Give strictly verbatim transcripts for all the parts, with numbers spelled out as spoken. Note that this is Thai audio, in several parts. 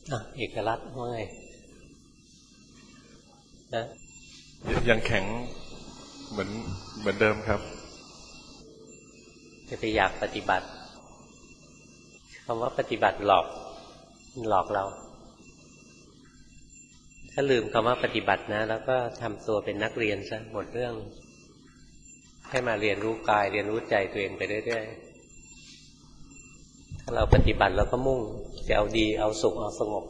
อ่ะเอกลักษณ์ว่าไงนะยังแข็งเหมือนเหมือนเดิมครับจะไปอยากปฏิบัติคำว่าปฏิบัติหลอกหลอกเราถ้าลืมคำว่าปฏิบัตินะแล้วก็ทำตัวเป็นนักเรียนซะหมดเรื่องให้มาเรียนรู้กายเรียนรู้ใจตัวเองไปเรื่อยๆถ้าเราปฏิบัติเราก็มุ่งจะเอาดีเอาสุขเอาสงบ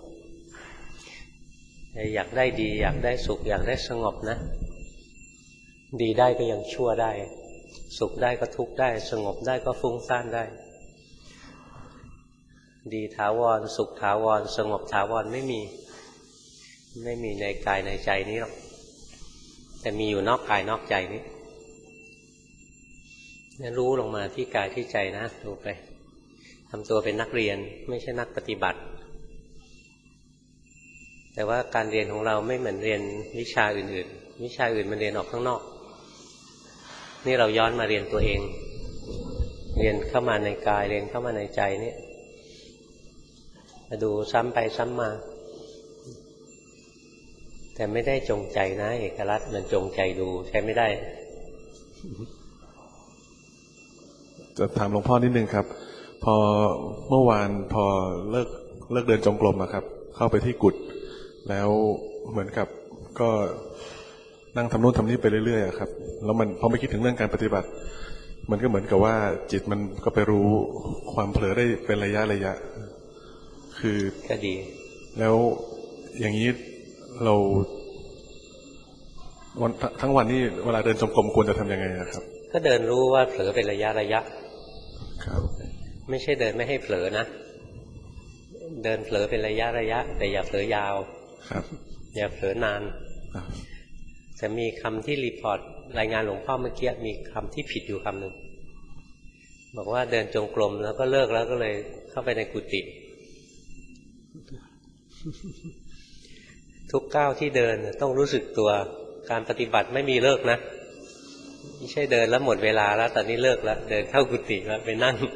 อยากได้ดีอยากได้สุขอยากได้สงบนะดีได้ก็ยังชั่วได้สุขได้ก็ทุกข์ได้สงบได้ก็ฟุ้งซ่านได้ดีถาวรสุขถาวรสงบถาวรไม่มีไม่มีในกายในใจนี้หรอกแต่มีอยู่นอกกายนอกใจนี้นี่รู้ลงมาที่กายที่ใจนะดูไปทำตัวเป็นนักเรียนไม่ใช่นักปฏิบัติแต่ว่าการเรียนของเราไม่เหมือนเรียนวิชาอื่นๆวิชาอื่นมันเรียนออกข้างนอกนี่เราย้อนมาเรียนตัวเองเรียนเข้ามาในกายเรียนเข้ามาในใจนี่มาดูซ้ำไปซ้ำมาแต่ไม่ได้จงใจนะเอกลักษณ์มันจงใจดูใช้ไม่ได้จะถามหลวงพ่อนิดนึงครับพอเมื่อวานพอเลิกเลิกเดินจงกรมอะครับเข้าไปที่กุฏแล้วเหมือนกับก็นั่งทำนู่นทำนี่ไปเรื่อยๆครับแล้วมันพอไม่คิดถึงเรื่องการปฏิบัติมันก็เหมือนกับว่าจิตมันก็ไปรู้ความเผลอได้เป็นระยะระยะคือก็ดีแล้วอย่างนี้เราวันทั้งวันนี้เวลาเดินจงกรมควรจะทำยังไงครับก็เดินรู้ว่าเผลอเป็นระยะระยะครับไม่ใช่เดินไม่ให้เผลอนะเดินเผลอเป็นระยะระยะแต่อย่าเผลอยาวครับอย่าเผลอนานจะมีคำที่รีพอร์ตรายงานหลวงพ่อเมื่อกี้มีคำที่ผิดอยู่คำหนึ่งบอกว่าเดินจงกรมแล้วก็เลิกแล้วก็เลยเข้าไปในกุฏิทุกก้าวที่เดินต้องรู้สึกตัวการปฏิบัติไม่มีเลิกนะไม่ใช่เดินแล้วหมดเวลาแล้วตอนนี้เลิกแล้วเดินเข้ากุฏิแล้วไปนั่ง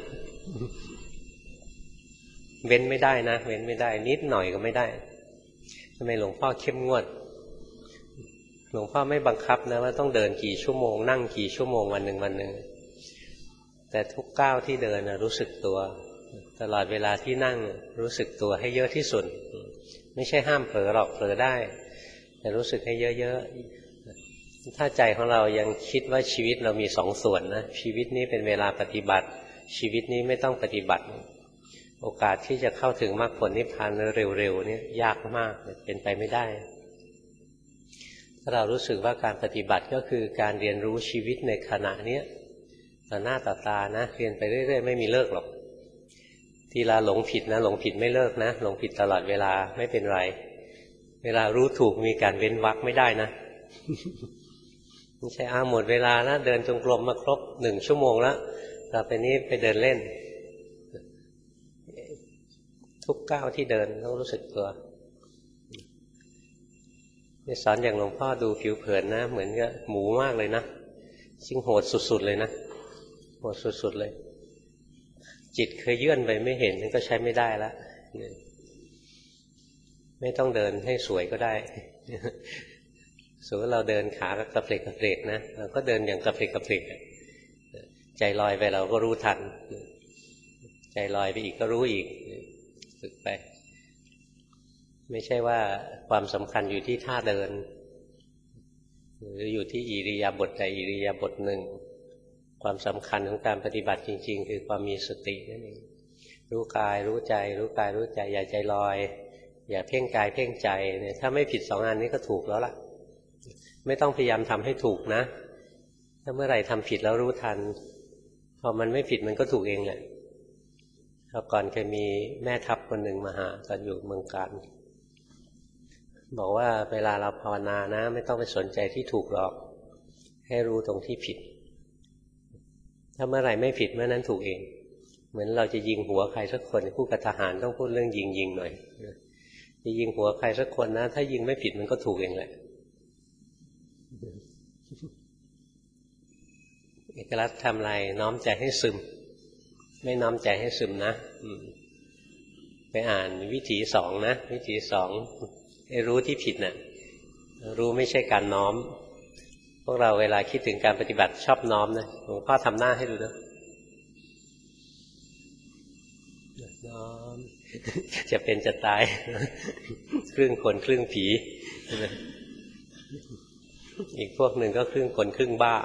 เว้นไม่ได้นะเว้นไม่ได้นิดหน่อยก็ไม่ได้ทำไมหลวงพ่อเข้มงวดหลวงพ่อไม่บังคับนะว่าต้องเดินกี่ชั่วโมงนั่งกี่ชั่วโมงวันหนึ่งวันหนึ่งแต่ทุกก้าวที่เดินนะรู้สึกตัวตลอดเวลาที่นั่งรู้สึกตัวให้เยอะที่สุดไม่ใช่ห้ามเผลอหรอกเผลอได้แต่รู้สึกให้เยอะๆถ้าใจของเรายังคิดว่าชีวิตเรามีสองส่วนนะชีวิตนี้เป็นเวลาปฏิบัติชีวิตนี้ไม่ต้องปฏิบัติโอกาสที่จะเข้าถึงมรรคผลนิพพานเร็วๆนี่ยากมากเป็นไปไม่ได้ถ้าเรารู้สึกว่าการปฏิบัติก็คือการเรียนรู้ชีวิตในขณะนี้ต่อหน้าต่อตานะเรียนไปเรื่อยๆไม่มีเลิกหรอกทีละหลงผิดนะหลงผิดไม่เลิกนะหลงผิดตลอดเวลาไม่เป็นไรเวลารู้ถูกมีการเว้นวรรคไม่ได้นะไม่ใช่อ้าหมดเวลาแล้วเดินจงกรมมาครบหนึ่งชั่วโมงแล้วต่อไปนี้ไปเดินเล่นทุกก้าวที่เดินต้องรู้สึกตัวนี่สอนอย่างหลวงพ่อดูผิวเผินนะเหมือนกับหมูมากเลยนะชิงโหดสุดๆเลยนะโหดสุดๆเลยจิตเคยเยื่อนไปไม่เห็นก็ใช้ไม่ได้แล้วไม่ต้องเดินให้สวยก็ได้สมมติเราเดินขากระเพลกกระเพลกนะเราก็เดินอย่างกระเพลกกระเพลกใจลอยไปเราก็รู้ทันใจลอยไปอีกก็รู้อีกฝึกไปไม่ใช่ว่าความสำคัญอยู่ที่ท่าเดินหรืออยู่ที่อิริยาบถใดอิริยาบถหนึ่งความสำคัญของการปฏิบัติจริงๆคือความมีสตินั่นเองรู้กายรู้ใจรู้กายรู้ใจอย่าใจลอยอย่าเพ่งกายเพ่งใจเนี่ยถ้าไม่ผิดสองอันนี้ก็ถูกแล้วล่ะไม่ต้องพยายามทำให้ถูกนะถ้าเมื่อไหร่ทำผิดแล้วรู้ทันพอมันไม่ผิดมันก็ถูกเองแหละครับก่อนเคยมีแม่ทัพคนหนึ่งมาหาตอนอยู่เมืองกาญบอกว่าเวลาเราภาวนานะไม่ต้องไปสนใจที่ถูกหรอกให้รู้ตรงที่ผิดถ้าเมื่อไหร่ไม่ผิดเมื่อนั้นถูกเองเหมือนเราจะยิงหัวใครสักคนผู้กับทหารต้องพูดเรื่องยิงยิงหน่อยจะยิงหัวใครสักคนนะถ้ายิงไม่ผิดมันก็ถูกเองแหละเอกลักษณ์ทำอะไรน้อมใจให้ซึมไม่น้อมใจให้ซึมนะไปอ่านวิถีสองนะวิถีสองไอ้รู้ที่ผิดน่ะรู้ไม่ใช่การน้อมพวกเราเวลาคิดถึงการปฏิบัติชอบน้อมนะหลวงพ่อทำหน้าให้ดูนะน้อมจะเป็นจะตายครึ่งคนครึ่งผีอีกพวกหนึ่งก็ครึ่งคนครึ่งบ้า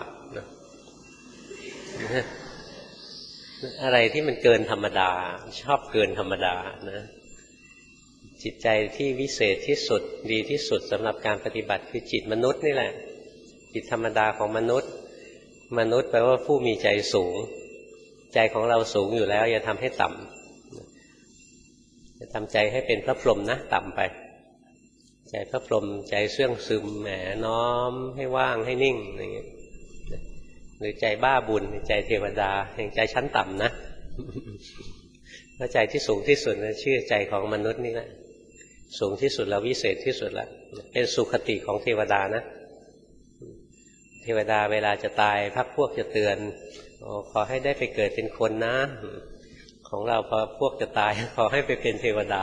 อะไรที่มันเกินธรรมดาชอบเกินธรรมดานะจิตใจที่วิเศษที่สุดดีที่สุดสำหรับการปฏิบัติคือจิตมนุษย์นี่แหละจิตธรรมดาของมนุษย์มนุษย์แปลว่าผู้มีใจสูงใจของเราสูงอยู่แล้วอย่าทำให้ต่ำอย่าทำใจให้เป็นพระพรหมนะต่ำไปใจพระพรหมใจเสื่องซึมแหมน้อมให้ว่างให้นิ่งอย่างเงี้ยหรือใจบ้าบุญใจเทวดาแห่งใจชั้นต่ำนะพระใจที่สูงที่สุดนะชื่อใจของมนุษย์นี่แหละสูงที่สุดแล้ววิเศษที่สุดแล้วเป็นสุคติของเทวดานะเทวดาเวลาจะตายพรรคพวกจะเตือนอ๋อขอให้ได้ไปเกิดเป็นคนนะของเราพอพวกจะตายขอให้ไปเป็นเทวดา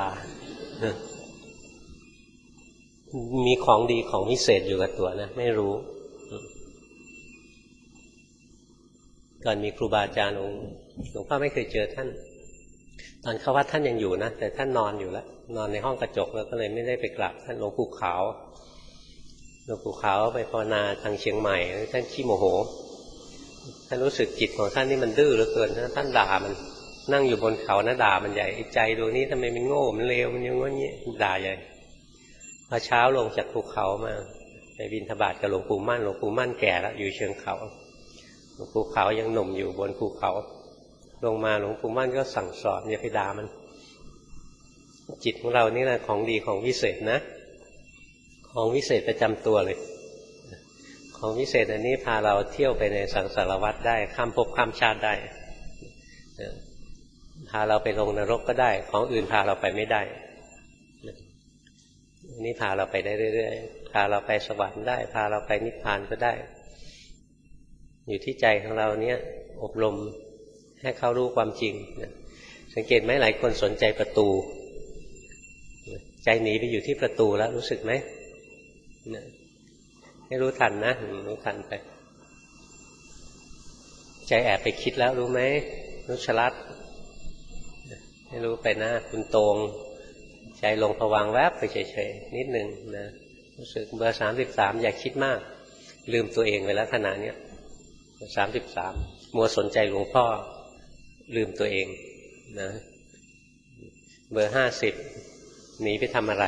มีของดีของวิเศษอยู่กับตัวนะไม่รู้ก่อนมีครูบาอาจารย์องค์หลวงพ่อไม่เคยเจอท่านตอนเข้าวัดท่านยังอยู่นะแต่ท่านนอนอยู่แล้วนอนในห้องกระจกแล้วก็เลยไม่ได้ไปกราบท่านหลวงปู่ขาวหลวงปู่ขาวไปภาวนาทางเชียงใหม่ท่านขี้โมโหท่านรู้สึกจิตของท่านนี่มันดื้อเหลือเกินนะท่านด่ามันนั่งอยู่บนเขานะด่ามันใหญ่ใจดวงนี้ทำไมมันโง่มันเลวมันยังงี้งี้ด่าใหญ่พอเช้าลงจากภูเขามาไปบิณฑบาตกับหลวงปู่มั่นหลวงปู่มั่นแก่แล้วอยู่เชิงเขาหลวงปู่ขาวยังหนุ่มอยู่บนภูเขาลงมาหลวงปู่มั่นก็สั่งสอนอย่าไปด่ามันจิตของเรานี่แหละของดีของวิเศษนะของวิเศษประจำตัวเลยของวิเศษอันนี้พาเราเที่ยวไปในสังสารวัฏได้ข้ามภพข้ามชาติได้พาเราไปลงนรกก็ได้ของอื่นพาเราไปไม่ได้อันนี้พาเราไปได้เรื่อยๆพาเราไปสวรรค์ได้พาเราไปนิพพานก็ได้อยู่ที่ใจของเราเนี้ยอบรมให้เขารู้ความจริงสังเกตไหมหลายคนสนใจประตูใจหนีไปอยู่ที่ประตูแล้วรู้สึกไหมให้รู้ทันนะรู้ทันไปใจแอบไปคิดแล้วรู้ไหมรู้ฉลัดให้รู้ไปนะคุณโตงใจลงผวังค์แวบไปเฉยๆนิดนึงนะรู้สึกเบอร์สามสิบสามอย่าคิดมากลืมตัวเองไปแล้วขณะนี้สามสิบสามมัวสนใจหลวงพ่อลืมตัวเองนะเบอร์ห้าสิบหนีไปทำอะไร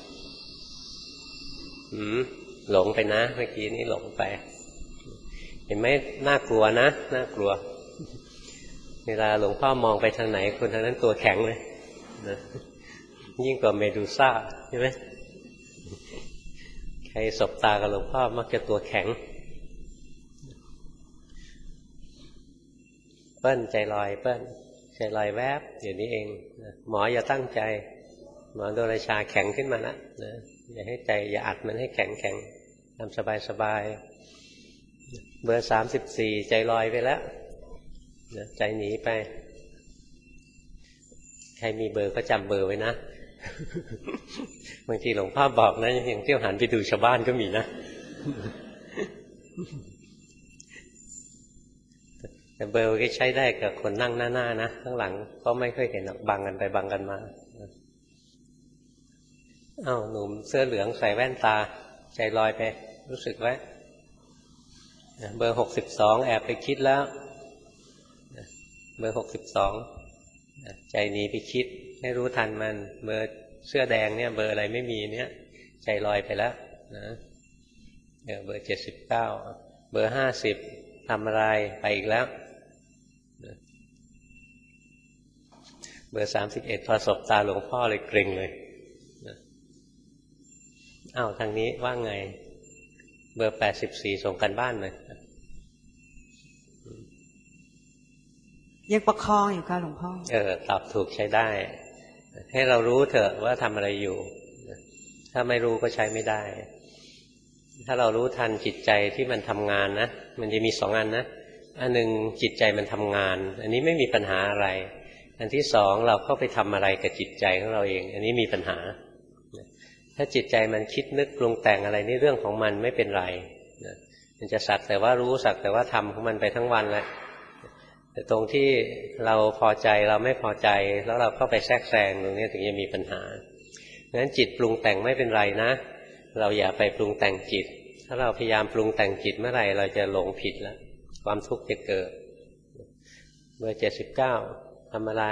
หืมหลงไปนะเมื่อกี้นี้หลงไปเห็นไหมน่ากลัวนะน่ากลัวเวลาหลวงพ่อมองไปทางไหนคนทางนั้นตัวแข็งเลยนะยิ่งกว่าเมดูซ่าใช่ไหมใครสบตากับหลวงพ่อมักจะตัวแข็งเปิ้ลใจลอยเปิ้ลใจลอยแวบเดี๋ยวนี้เองหมออย่าตั้งใจหมอโดนชาแข็งขึ้นมานะนะอย่าให้ใจอย่าอัดมันให้แข็งแข็งทำสบายสบายเบอร์สามสิบสี่ใจลอยไปแล้วนะใจหนีไปใครมีเบอร์ก็จำเบอร์ไว้นะบางทีหลวงพ่อบอกนะยังเที่ยวหันไปดูชาวบ้านก็มีนะแต่เบอร์ก็ใช้ได้กับคนนั่งหน้าๆนะข้างหลังก็ไม่ค่อยเห็นบังกันไปบังกันมาอ้าวหนุ่มเสื้อเหลืองใส่แว่นตาใจลอยไปรู้สึกไว้เบอร์หกสิบสองแอบไปคิดแล้วเบอร์หกสิบสองใจหนีไปคิดให้รู้ทันมันเบอร์เสื้อแดงเนี่ยเบอร์อะไรไม่มีเนี่ยใจลอยไปแล้วนะเบอร์เจ็ดสิบเก้าเบอร์ห้าสิบทำอะไรไปอีกแล้วเบอร์สามสิบเอ็ดพอสบตาหลวงพ่อเลยเกร็งเลยอ้าวทางนี้ว่าไงเบอร์แปดสิบสี่ส่งกันบ้านเลยยังประคองอยู่ค่ะหลวงพ่อเออตอบถูกใช้ได้ให้เรารู้เถอะว่าทำอะไรอยู่ถ้าไม่รู้ก็ใช้ไม่ได้ถ้าเรารู้ทันจิตใจที่มันทำงานนะมันจะมีสองอันนะอันหนึ่งจิตใจมันทำงานอันนี้ไม่มีปัญหาอะไรอันที่สองเราเข้าไปทำอะไรกับจิตใจของเราเองอันนี้มีปัญหาถ้าจิตใจมันคิดนึกปรุงแต่งอะไรนี่เรื่องของมันไม่เป็นไรมันจะสักแต่ว่ารู้สักแต่ว่าทำของมันไปทั้งวันแหละแต่ตรงที่เราพอใจเราไม่พอใจแล้วเราเข้าไปแทรกแซงตรงนี้ถึงจะมีปัญหางั้นจิตปรุงแต่งไม่เป็นไรนะเราอย่าไปปรุงแต่งจิตถ้าเราพยายามปรุงแต่งจิตเมื่อไหร่เราจะหลงผิดแล้วความทุกข์จะเกิดเบอร์เจ็ดสิบเก้าทำอะไร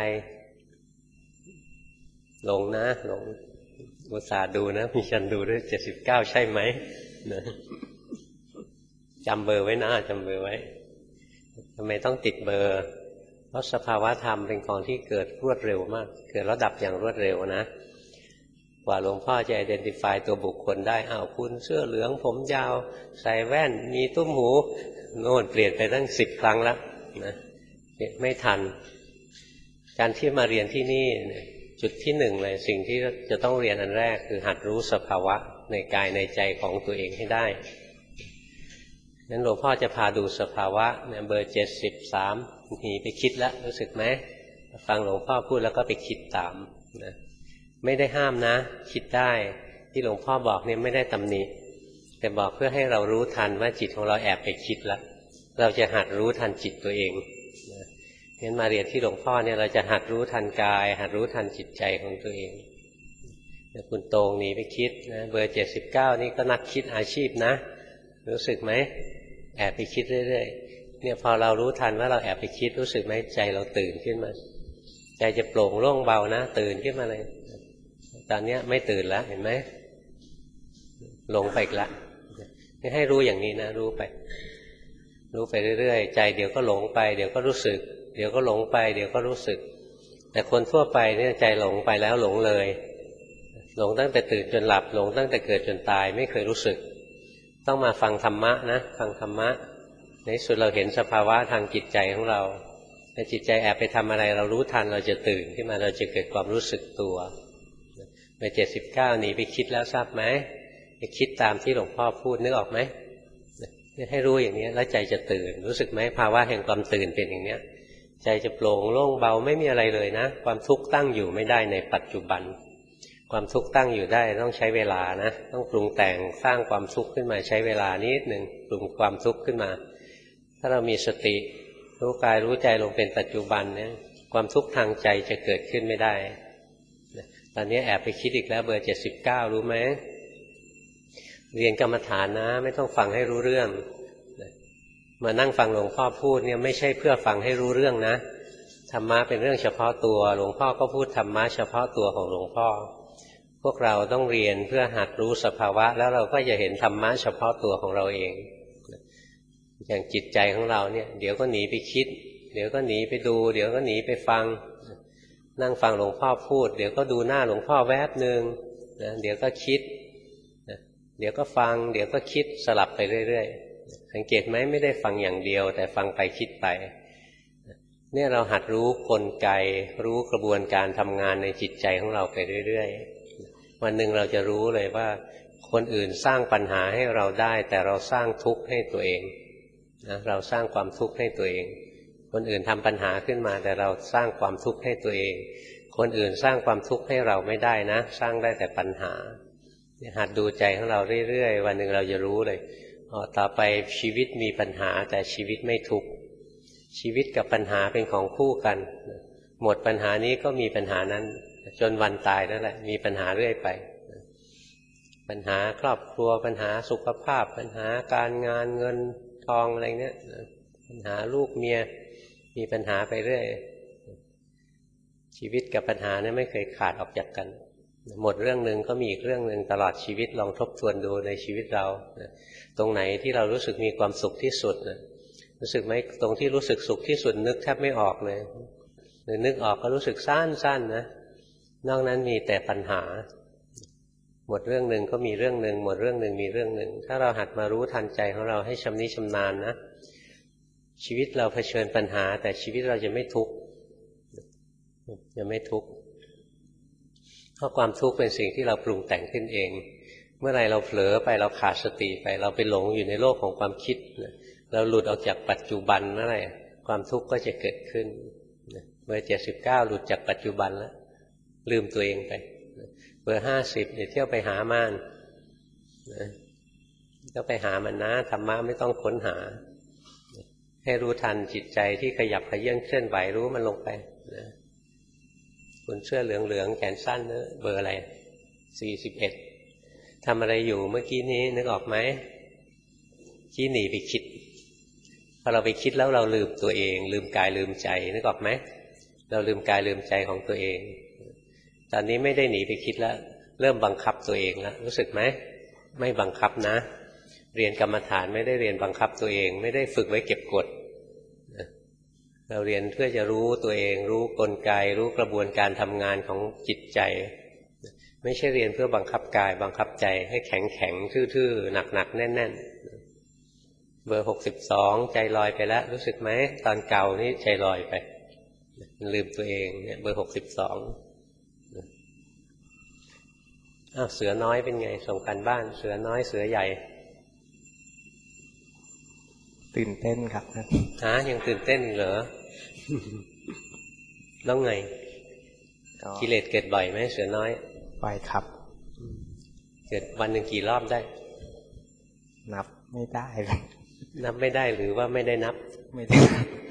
หลงนะหลงอุตส่าห์ดูนะมีฉันดูด้วยเจ็ดสิบเก้าใช่ไหมนะจำเบอร์ไว้นะจำเบอร์ไว้ทำไมต้องติดเบอร์เพราะสภาวะธรรมเป็นของที่เกิดรวดเร็วมากเกิดแล้วดับอย่างรวดเร็วนะกว่าหลวงพ่อจะ identify ตัวบุคคลได้อ้าวคุณเสื้อเหลืองผมยาวใส่แว่นมีตุ้มหูโน่นเปลี่ยนไปตั้งสิบครั้งแล้วนะไม่ทันการที่มาเรียนที่นี่จุดที่หนึ่งเลยสิ่งที่จะต้องเรียนอันแรกคือหัดรู้สภาวะในกายในใจของตัวเองให้ได้นั้นหลวงพ่อจะพาดูสภาวะเนี่ยเบอร์เจ็ดสิบสามหนีไปคิดแล้วรู้สึกไหมฟังหลวงพ่อพูดแล้วก็ไปคิดตามนะไม่ได้ห้ามนะคิดได้ที่หลวงพ่อบอกเนี่ยไม่ได้ตำหนิแต่บอกเพื่อให้เรารู้ทันว่าจิตของเราแอบไปคิดแล้วเราจะหัดรู้ทันจิตตัวเองนะงั้นมาเรียนที่หลวงพ่อเนี่ยเราจะหัดรู้ทันกายหัดรู้ทันจิตใจของตัวเองคุณโตงหนีไปคิดนะเบอร์เจ็ดสิบเก้านี่ก็นักคิดอาชีพนะรู้สึกไหมแอบไปคิดเรื่อยๆเนี่ยพอเรารู้ทันว่าเราแอบไปคิดรู้สึกไหมใจเราตื่นขึ้นมาใจจะโปร่งโล่งเบานะตื่นขึ้นมาเลยตอนนี้ไม่ตื่นแล้วเห็นไหมหลงไปอีกแล้วให้รู้อย่างนี้นะรู้ไปรู้ไปเรื่อยๆใจเดี๋ยวก็หลงไปเดี๋ยวก็รู้สึกเดี๋ยวก็หลงไปเดี๋ยวก็รู้สึกแต่คนทั่วไปเนี่ยใจหลงไปแล้วหลงเลยหลงตั้งแต่ตื่นจนหลับหลงตั้งแต่เกิดจนตายไม่เคยรู้สึกต้องมาฟังธรรมะนะฟังธรรมะในสุดเราเห็นสภาวะทางจิตใจของเราถ้าจิตใจแอบไปทำอะไรเรารู้ทันเราจะตื่นขึ้นมาเราจะเกิดความรู้สึกตัวไปเจ็ดสิบเก้าหนีไปคิดแล้วทราบไหมไปคิดตามที่หลวงพ่อพูดนึกออกไหมให้รู้อย่างนี้แล้วใจจะตื่นรู้สึกไหมภาวะแห่งความตื่นเป็นอย่างนี้ใจจะโปร่งโล่งเบาไม่มีอะไรเลยนะความทุกข์ตั้งอยู่ไม่ได้ในปัจจุบันความทุกข์ตั้งอยู่ได้ต้องใช้เวลานะต้องปรุงแต่งสร้างความทุกข์ขึ้นมาใช้เวลานิดหนึ่งปรุงความทุกข์ขึ้นมาถ้าเรามีสติรู้กายรู้ใจลงเป็นปัจจุบันเนี่ยความทุกข์ทางใจจะเกิดขึ้นไม่ได้ตอนนี้แอบไปคิดอีกแล้วเบอร์เจ็ดสิบเก้ารู้ไหมเรียนกรรมฐานนะไม่ต้องฟังให้รู้เรื่องมานั่งฟังหลวงพ่อพูดเนี่ยไม่ใช่เพื่อฟังให้รู้เรื่องนะธรรมะเป็นเรื่องเฉพาะตัวหลวงพ่อก็พูดธรรมะเฉพาะตัวของหลวงพ่อพวกเราต้องเรียนเพื่อหัดรู้สภาวะแล้วเราก็จะเห็นธรรมะเฉพาะตัวของเราเองอย่างจิตใจของเราเนี่ยเดี๋ยวก็หนีไปคิดเดี๋ยวก็หนีไปดูเดี๋ยวก็หนีไปฟังนั่งฟังหลวงพ่อพูดเดี๋ยวก็ดูหน้าหลวงพ่อแวบนึงนะเดี๋ยวก็คิดนะเดี๋ยวก็ฟังเดี๋ยวก็คิดสลับไปเรื่อยๆสังเกตไหมไม่ได้ฟังอย่างเดียวแต่ฟังไปคิดไปเนี่ยเราหัดรู้กลไกรู้กระบวนการทำงานในจิตใจของเราไปเรื่อยๆวันหนึ่งเราจะรู้เลยว่าคนอื่นสร้างปัญหาให้เราได้แต่เราสร้างทุกข์ให้ตัวเองนะเราสร้างความทุกข์ให้ตัวเองคนอื่นทำปัญหาขึ้นมาแต่เราสร้างความทุกข์ให้ตัวเองคนอื่นสร้างความทุกข์ให้เราไม่ได้นะสร้างได้แต่ปัญหาหัดดูใจของเราเรื่อยๆวันหนึ่งเราจะรู้เลยอ๋อต่อไปชีวิตมีปัญหาแต่ชีวิตไม่ทุกข์ชีวิตกับปัญหาเป็นของคู่กันหมดปัญหานี้ก็มีปัญหานั้นจนวันตายนั่นแหละมีปัญหาเรื่อยไปปัญหาครอบครัวปัญหาสุขภาพปัญหาการงานเงินทองอะไรเนี้ยปัญหาลูกเมียมีปัญหาไปเรื่อยชีวิตกับปัญหาเนี่ยไม่เคยขาดออกจากกันหมดเรื่องหนึ่งก็มีอีกเรื่องหนึ่งตลอดชีวิตลองทบทวนดูในชีวิตเราตรงไหนที่เรารู้สึกมีความสุขที่สุดรู้สึกไหมตรงที่รู้สึกสุขที่สุดนึกแทบไม่ออกเลยหรือนึกออกก็รู้สึกสั้นๆนะนอกนั้นมีแต่ปัญหาหมดเรื่องหนึ่งก็มีเรื่องหนึ่งหมดเรื่องหนึ่งมีเรื่องหนึ่งถ้าเราหัดมารู้ทันใจของเราให้ชำนิชำนาญนะชีวิตเราเผชิญปัญหาแต่ชีวิตเราจะไม่ทุกข์จะไม่ทุกข์เพราะความทุกข์เป็นสิ่งที่เราปรุงแต่งขึ้นเองเมื่อไรเราเผลอไปเราขาดสติไปเราไปหลงอยู่ในโลกของความคิดเราหลุดออกจากปัจจุบันเมื่อไรความทุกข์ก็จะเกิดขึ้นเบอร์เจ็ดสิบเก้าหลุดจากปัจจุบันแล้วลืมตัวเองไปเบอร์ห้าสิบเนี่ยเที่ยวไปหามันนะก็ไปหามันนะธรรมะไม่ต้องค้นหาให้รู้ทันจิตใจที่ขยับขยื่นเคลื่อนไหวรู้มันลงไปนะคุณเสื้อเหลืองๆแขนสั้นเนอะเบอร์อะไรสี่สิบเอ็ดทำอะไรอยู่เมื่อกี้นี้นึกออกไหมขี้หนีไปคิดพอเราไปคิดแล้วเราลืมตัวเองลืมกายลืมใจนึกออกไหมเราลืมกายลืมใจของตัวเองตอนนี้ไม่ได้หนีไปคิดแล้วเริ่มบังคับตัวเองแล้วรู้สึกไหมไม่บังคับนะเรียนกรรมฐานไม่ได้เรียนบังคับตัวเองไม่ได้ฝึกไว้เก็บกดเราเรียนเพื่อจะรู้ตัวเองรู้กลไกรู้กระบวนการทำงานของจิตใจไม่ใช่เรียนเพื่อบังคับกายบังคับใจให้แข็งแข็งทื่อๆหนักๆแน่นๆเบอร์หกสิบสองใจลอยไปแล้วรู้สึกไหมตอนเก่านี่ใจลอยไปลืมตัวเองเนี่ยเบอร์หกสิบสองอ้าวเสือน้อยเป็นไงส่งกันบ้านเสือน้อยเสือใหญ่ตื่นเต้นครับฮะยังตื่นเต้นเหรอแล้วไงกิเลสเกิดบ่อยไหมเสือน้อยบ่อยครับเกิดวันหนึ่งกี่รอบได้นับไม่ได้นับไม่ได้หรือว่าไม่ได้นับไม่ได้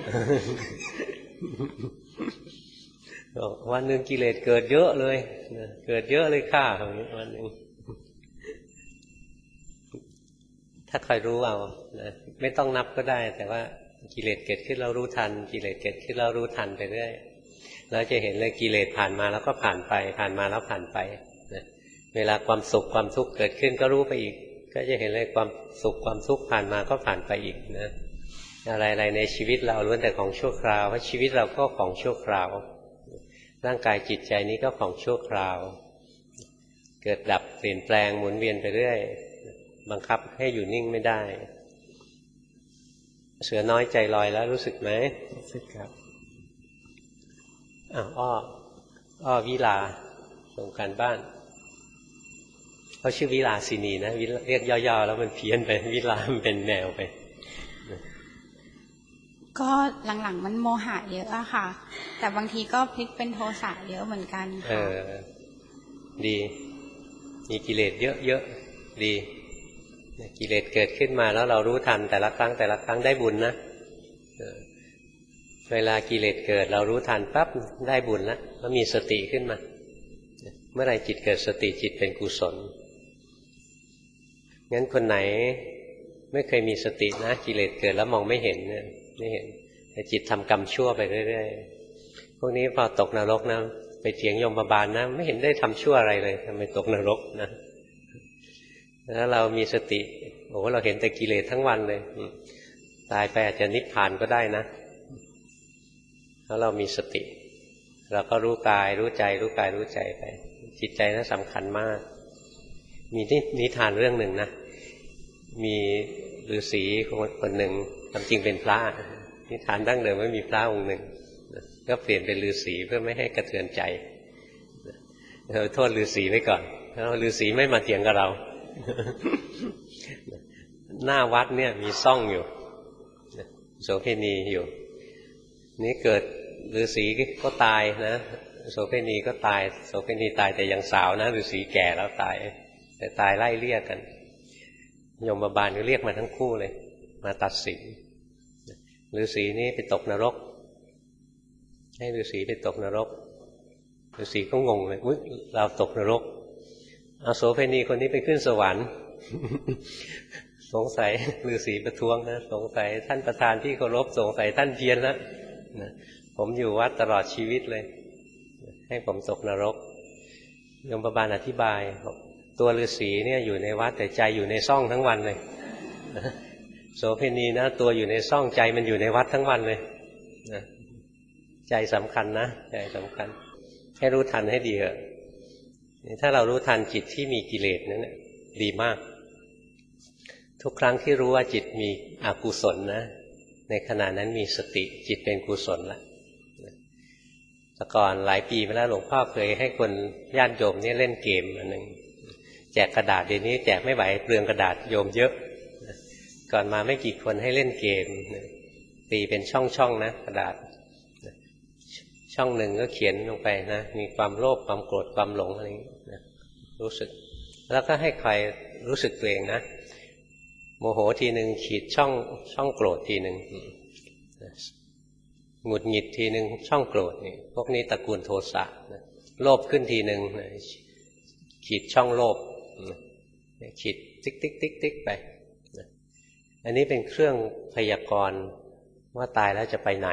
วันหนึ่งกิเลสเกิดเยอะเลยเกิดเยอะเลยค่ะวันหนึ่งถ้าใครรู้เอานะไม่ต้องนับก็ได้แต่ว่ากิเลสเกิดขึ้นเรารู้ทันกิเลสเกิดขึ้นเรารู้ทันไปเรื่อยแล้วจะเห็นเลยกิเลสผ่านมาแล้วก็ผ่านไปผ่านมาแล้วผ่านไปนะเวลาความสุขความทุกข์เกิดขึ้นก็รู้ไปอีกก็จะเห็นเลยความสุขความทุกข์ผ่านมาก็ผ่านไปอีกนะอะไรๆในชีวิตเราล้วนแต่ของชั่วคราวเพราะชีวิตเราก็ของชั่วคราวร่างกายจิตใจนี้ก็ของชั่วคราวเกิดดับเปลี่ยนแปลงหมุนเวียนไปเรื่อยบังคับให้อยู่นิ่งไม่ได้เสือน้อยใจลอยแล้วรู้สึกไหมรู้สึกครับอ้าวอ้ออ้อวิลาส่งการบ้านเขาชื่อวิลาสินีนะเรียกย่อๆแล้วมันเพี้ยนไปวิลามันเป็นแนวไปก็หลังๆมันโมหะเยอะอะค่ะแต่บางทีก็พลิกเป็นโทสะเยอะเหมือนกันค่ะเออดีมีกิเลสเยอะๆดีกิเลสเกิดขึ้นมาแล้วเรารู้ทันแต่ละครั้งแต่ละครั้งได้บุญนะเวลากิเลสเกิดเรารู้ทันปั๊บได้บุญแล้วแล้วมีสติขึ้นมาเมื่อไรจิตเกิดสติจิตเป็นกุศลงั้นคนไหนไม่เคยมีสตินะกิเลสเกิดแล้วมองไม่เห็นเนี่ยไม่เห็นแต่จิตทำกรรมชั่วไปเรื่อยๆพวกนี้พอตกนรกนะไปเถียงยมบาลนะไม่เห็นได้ทำชั่วอะไรเลยทำไมตกนรกนะแล้วเรามีสติโอ้เราเห็นแต่กิเลสทั้งวันเลยตายไปอาจจะนิพพานก็ได้นะแล้วเรามีสติเราก็รู้กายรู้ใจรู้กายรู้ใจไปจิตใจนั้นสำคัญมากมีนิทานเรื่องหนึ่งนะมีฤาษีคนหนึ่งความจริงเป็นพระนิทานดั้งเดิมไม่มีพระองค์หนึ่งก็เปลี่ยนเป็นฤาษีเพื่อไม่ให้กระเทือนใจเราโทษฤาษีไว้ก่อนแล้วฤาษีไม่มาเถียงกับเราหน้าวัดเนี่ยมีซ่องอยู่โสเภณีอยู่นี่เกิดฤาษีก็ตายนะโสเภณีก็ตายโสเภณีตายแต่ยังสาวนะฤาษีแก่แล้วตายแต่ตายไล่เรียกกันยมบาลก็เรียกมาทั้งคู่เลยมาตัดสินฤาษีนี่ไปตกนรกให้ฤาษีไปตกนรกฤาษีก็งงเลยอุ๊ยเราตกนรกเอาโสเภณีคนนี้ไปขึ้นสวรรค์สงสัยฤาษีประท้วงนะสงสัยท่านประธานที่เคารพสงสัยท่านเพี้ยนแล้วนะผมอยู่วัดตลอดชีวิตเลยให้ผมตกนรกยมบาลอธิบายตัวฤาษีเนี่ยอยู่ในวัดแต่ใจอยู่ในซ่องทั้งวันเลยโสเภณีนะตัวอยู่ในซ่องใจมันอยู่ในวัดทั้งวันเลยนะใจสำคัญนะใจสำคัญให้รู้ทันให้ดีเถอะถ้าเรารู้ทันจิตที่มีกิเลสนั้นดีมากทุกครั้งที่รู้ว่าจิตมีอกุศลนะในขณะนั้นมีสติจิตเป็นกุศลละแต่ก่อนหลายปีมาแล้วหลวงพ่อเคยให้คนญาติโยมนี่เล่นเกมอันหนึ่งแจกกระดาษเดี๋ยวนี้แจกไม่ไหวเปลืองกระดาษโยมเยอะก่อนมาไม่กี่คนให้เล่นเกมตีเป็นช่องๆนะกระดาษช่องหนึ่งก็เขียนลงไปนะมีความโลภความโกรธความหลงอะไรอย่างนี้นะรู้สึกแล้วก็ให้ใครรู้สึกตัวเองนะโมโหทีหนึ่งขีดช่องช่องโกรธทีหนึ่งหงุดหงิดทีหนึ่งช่องโกรธนี่พวกนี้ตระกูลโทสะโลภขึ้นทีหนึ่งขีดช่องโลภขีดติ๊กติ๊กติ๊กติ๊กไปอันนี้เป็นเครื่องพยากรณ์ว่าตายแล้วจะไปไหน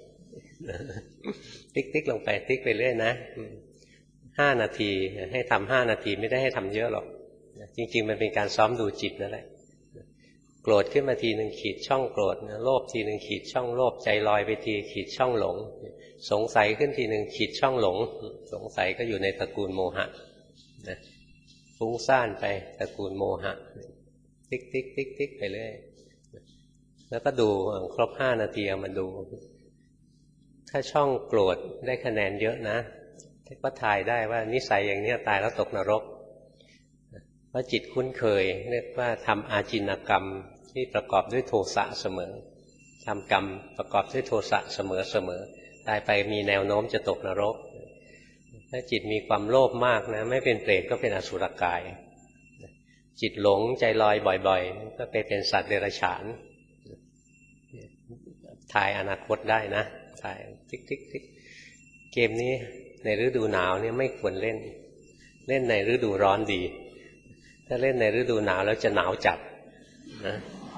ติ๊กติ๊กลงไปติ๊กไปเรื่อยนะห้านาทีให้ทำห้านาทีไม่ได้ให้ทำเยอะหรอกจริงๆมันเป็นการซ้อมดูจิตนั่นแหละโกรธขึ้นมาทีหนึ่งขีดช่องโกรธโลภทีหนึ่งขีดช่องโลภใจลอยไปทีขีดช่องหลงสงสัยขึ้นทีหนึ่งขีดช่องหลงสงสัยก็อยู่ในตระกูลโมหะนะฟุ้งซ่านไปตระกูลโมหะติ๊กติ๊กติ๊กติ๊กไปเรื่อยแล้วก็ดูครบห้านาทีเอามาดูถ้าช่องโกรธได้คะแนนเยอะนะก็ทายได้ว่านิสัยอย่างนี้ตายแล้วตกนรกเพราะจิตคุ้นเคยเรียกว่าทำอาจินกรรมที่ประกอบด้วยโทสะเสมอทำกรรมประกอบด้วยโทสะเสมอเสมอตายไปมีแนวโน้มจะตกนรกถ้าจิตมีความโลภมากนะไม่เป็นเปรตก็เป็นอสุรกายจิตหลงใจลอยบ่อยๆก็ไปเป็นสัตว์เดรัจฉานทายอนาคตได้นะทายติ๊กติ๊กติ๊กเกมนี้ในฤดูหนาวเนี่ยไม่ควรเล่นเล่นในฤดูร้อนดีถ้าเล่นในฤดูหนาวแล้วจะหนาวจัดนะ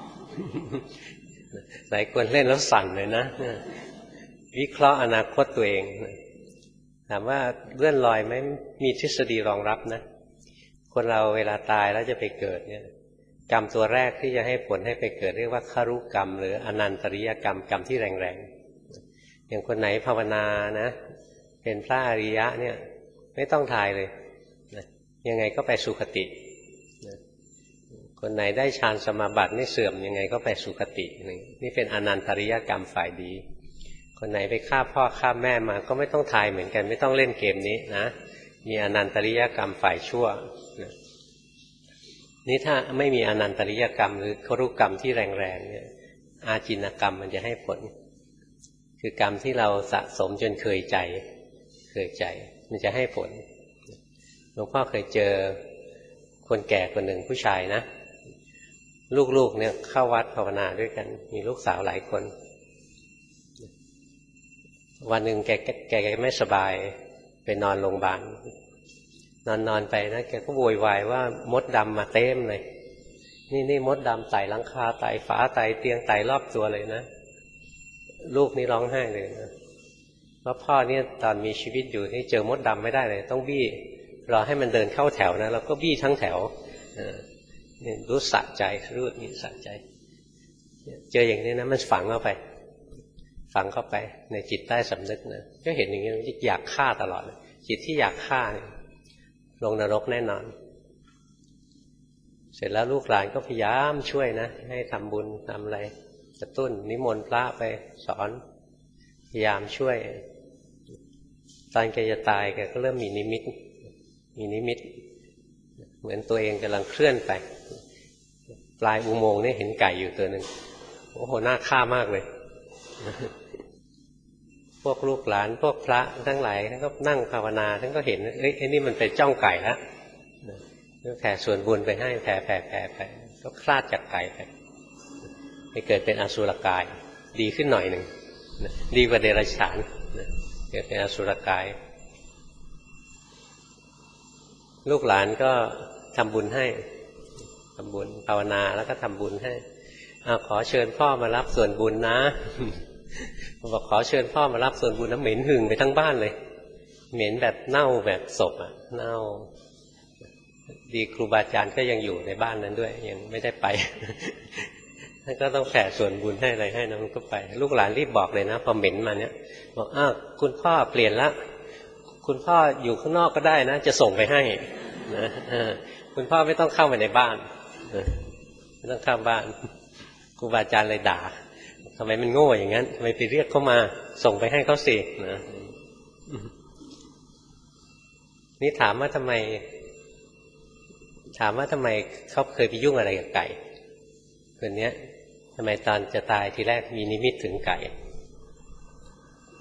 หลายคนเล่นแล้วสั่นเลยนะวิเคราะห์อนาคตตัวเองถามว่าเลื่อนลอยไหมมีทฤษฎีรองรับนะคนเราเวลาตายแล้วจะไปเกิดเนี่ยกรรมตัวแรกที่จะให้ผลให้ไปเกิดเรียกว่าครุกรรมหรืออนันตริยกรรมกรรมที่แรงๆอย่างคนไหนภาวนานะเป็นพระอริยะเนี่ยไม่ต้องทายเลยนะยังไงก็ไปสุคตินะคนไหนได้ฌานสมาบัติไม่เสื่อมยังไงก็ไปสุคตินี่เป็นอนันตริยกรรมฝ่ายดีคนไหนไปฆ่าพ่อฆ่าแม่มาก็ไม่ต้องทายเหมือนกันไม่ต้องเล่นเกมนี้นะมีอนันตริยกรรมฝ่ายชั่วนะนี่ถ้าไม่มีอนันตริยกรรมหรือครุกรรมที่แรงๆเนี่ยอาจินกรรมมันจะให้ผลคือกรรมที่เราสะสมจนเคยใจเคยใจมันจะให้ผลหลวงพ่อเคยเจอคนแก่คนหนึ่งผู้ชายนะลูกๆเนี่ยเข้าวัดภาวนาด้วยกันมีลูกสาวหลายคนวันหนึ่งแกแกแกไม่สบายไปนอนโรงพยาบาลนอนนอนไปนะแกก็โวยวายว่ามดดำมาเต็มเลยนี่นี่มดดำไต่หลังคาไต่ฝาไต่เตียงไต่รอบตัวเลยนะลูกนี่ร้องไห้เลยนะเพราะพ่อเนี่ยตอนมีชีวิตอยู่นี่เจอมดดำไม่ได้เลยต้องบี้รอให้มันเดินเข้าแถวนะเราก็บี้ทั้งแถวเนี่ยรู้สะใจรู้นี่สะใจเจออย่างนี้นะมันฝังเข้าไปฝังเข้าไปในจิตใต้สำนึกนะก็เห็นอย่างนี้อยากฆ่าตลอดจิตที่อยากฆ่าลงนรกแน่นอนเสร็จแล้วลูกหลานก็พยายามช่วยนะให้ทำบุญทำอะไรกระตุ้นนิมนต์พระไปสอนพยายามช่วยตอนแกจะตายแกก็เริ่มมีนิมิตมีนิมิตเหมือนตัวเองกำลังเคลื่อนไปปลายอุโมงค์นี่เห็นไก่อยู่ตัวหนึ่งโอ้โหน่าฆ่ามากเลยพวกลูกหลานพวกพระทั้งหลายท่านก็นั่งภาวนาท่านก็เห็นเอ้ยไอ้นี่มันเป็นจ้องไก่แล้วก็แผ่ส่วนบุญไปให้แผ่แผ่แผ่ไปก็คลาดจากไก่ไปไปเกิดเป็นอสุรกายดีขึ้นหน่อยหนึ่งดีกว่าเดรัจฉานเกิดเป็นอสุรกายลูกหลานก็ทำบุญให้ทำบุญภาวนาแล้วก็ทำบุญให้เอาขอเชิญพ่อมารับส่วนบุญนะบอกขอเชิญพ่อมารับส่วนบุญน้ำเหม็นหึงไปทั้งบ้านเลยเหม็นแบบเน่าแบบศพอ่ะเน่าดีครูบาอาจารย์ก็ยังอยู่ในบ้านนั้นด้วยยังไม่ได้ไปท่านก็ต้องแผ่ส่วนบุญให้อะไรให้นะมันก็ไปลูกหลานรีบบอกเลยนะพอเหม็นมาเนี้ยบอกอ้าวคุณพ่อเปลี่ยนละคุณพ่ออยู่ข้างนอกก็ได้นะจะส่งไปให้นะคุณพ่อไม่ต้องเข้ามาในบ้านไม่ต้องเข้าบ้านครูบาอาจารย์เลยด่าทำไมมันโง่อย่างนั้นทำไมไปเรียกเขามาส่งไปให้เขาสินะนี่ถามว่าทำไมถามว่าทำไมเขาเคยไปยุ่งอะไรกับไก่คนนี้ทำไมตอนจะตายทีแรกมีนิมิตถึงไก่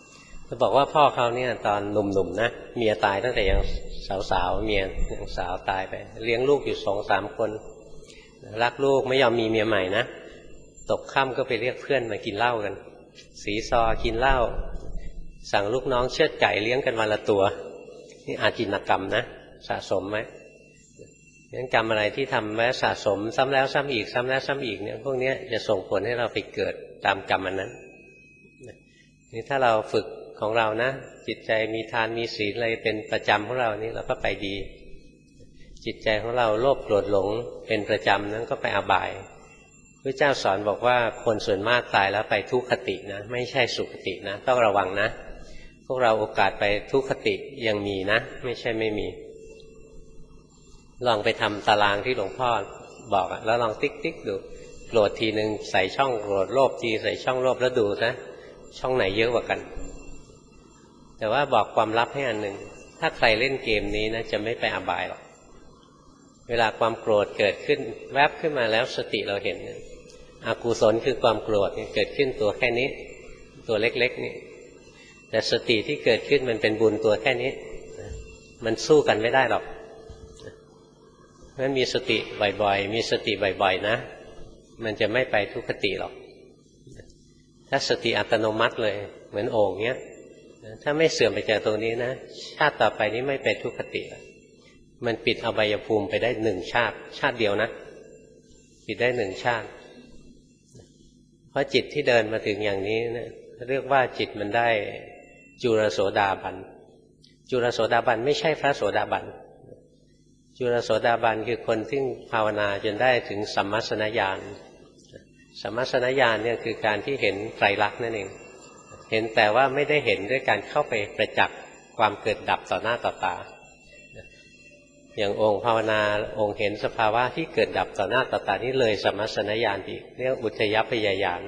จะบอกว่าพ่อเขาเนี่ยตอนหนุ่มๆนะเมียตายตั้งแต่ยังสาวๆเมียยังสาวตายไปเลี้ยงลูกอยู่สองสามคนรักลูกไม่ยอมมีเมียใหม่นะตกค่ำก็ไปเรียกเพื่อนมากินเหล้ากันสีซอกินเหล้าสั่งลูกน้องเชือดไก่เลี้ยงกันวันละตัวนี่อาจินกรรมนะสะสมไหมงั้นกรรมอะไรที่ทำไว้สะสมซ้ำแล้วซ้ำอีกซ้ำแล้วซ้ำอีกเนี่ยพวกนี้จะส่งผลให้เราไปเกิดตามกรรมอันนั้นนี่ถ้าเราฝึกของเรานะจิตใจมีทานมีศีลอะไรเป็นประจำของเรานี่เราก็ไปดีจิตใจของเราโลภโกรธหลงเป็นประจำนั้นก็ไปอบายพระเจ้าสอนบอกว่าคนส่วนมากตายแล้วไปทุกขตินะไม่ใช่สุขตินะต้องระวังนะพวกเราโอกาสไปทุกขติยังมีนะไม่ใช่ไม่มีลองไปทำตารางที่หลวงพ่อบอกแล้วลองติ๊กติ๊กดูโกรธทีหนึ่งใส่ช่องโกรธโลภทีใส่ช่องโลภแล้วดูนะช่องไหนเยอะกว่ากันแต่ว่าบอกความลับให้อันหนึ่งถ้าใครเล่นเกมนี้นะจะไม่ไปอบายหรอกเวลาความโกรธเกิดขึ้นแวบขึ้นมาแล้วสติเราเห็นอกุศลคือความโกรธเกิดขึ้นตัวแค่นี้ตัวเล็กๆนี่แต่สติที่เกิดขึ้นมันเป็นบุญตัวแค่นี้มันสู้กันไม่ได้หรอกเพราะฉะนั้นมีสติบ่อยๆมีสติบ่อยๆนะมันจะไม่ไปทุกขติหรอกถ้าสติอัตโนมัติเลยเหมือนโอ่งเนี้ยถ้าไม่เสื่อมไปจากตรงนี้นะชาติต่อไปนี้ไม่เป็นทุกขติมันปิดอบายภูมิไปได้หนึ่งชาติชาติเดียวนะปิดได้หนึ่งชาติเพราะจิตที่เดินมาถึงอย่างนี้นะเรียกว่าจิตมันได้จุลโสดาบันจุลโสดาบันไม่ใช่พระโสดาบันจุลโสดาบันคือคนที่ภาวนาจนได้ถึงสัมมัสนญาณสัมมัสนญาณเนี่ยคือการที่เห็นไตรลักษณ์นั่นเองเห็นแต่ว่าไม่ได้เห็นด้วยการเข้าไปประจักษ์ความเกิดดับต่อหน้าต่อตาอย่างองค์ภาวนาองค์เห็นสภาวะที่เกิดดับต่อหน้าต่อตานี่เลยสัมมัสนญาณอีกเรียกอุทยพยญาณ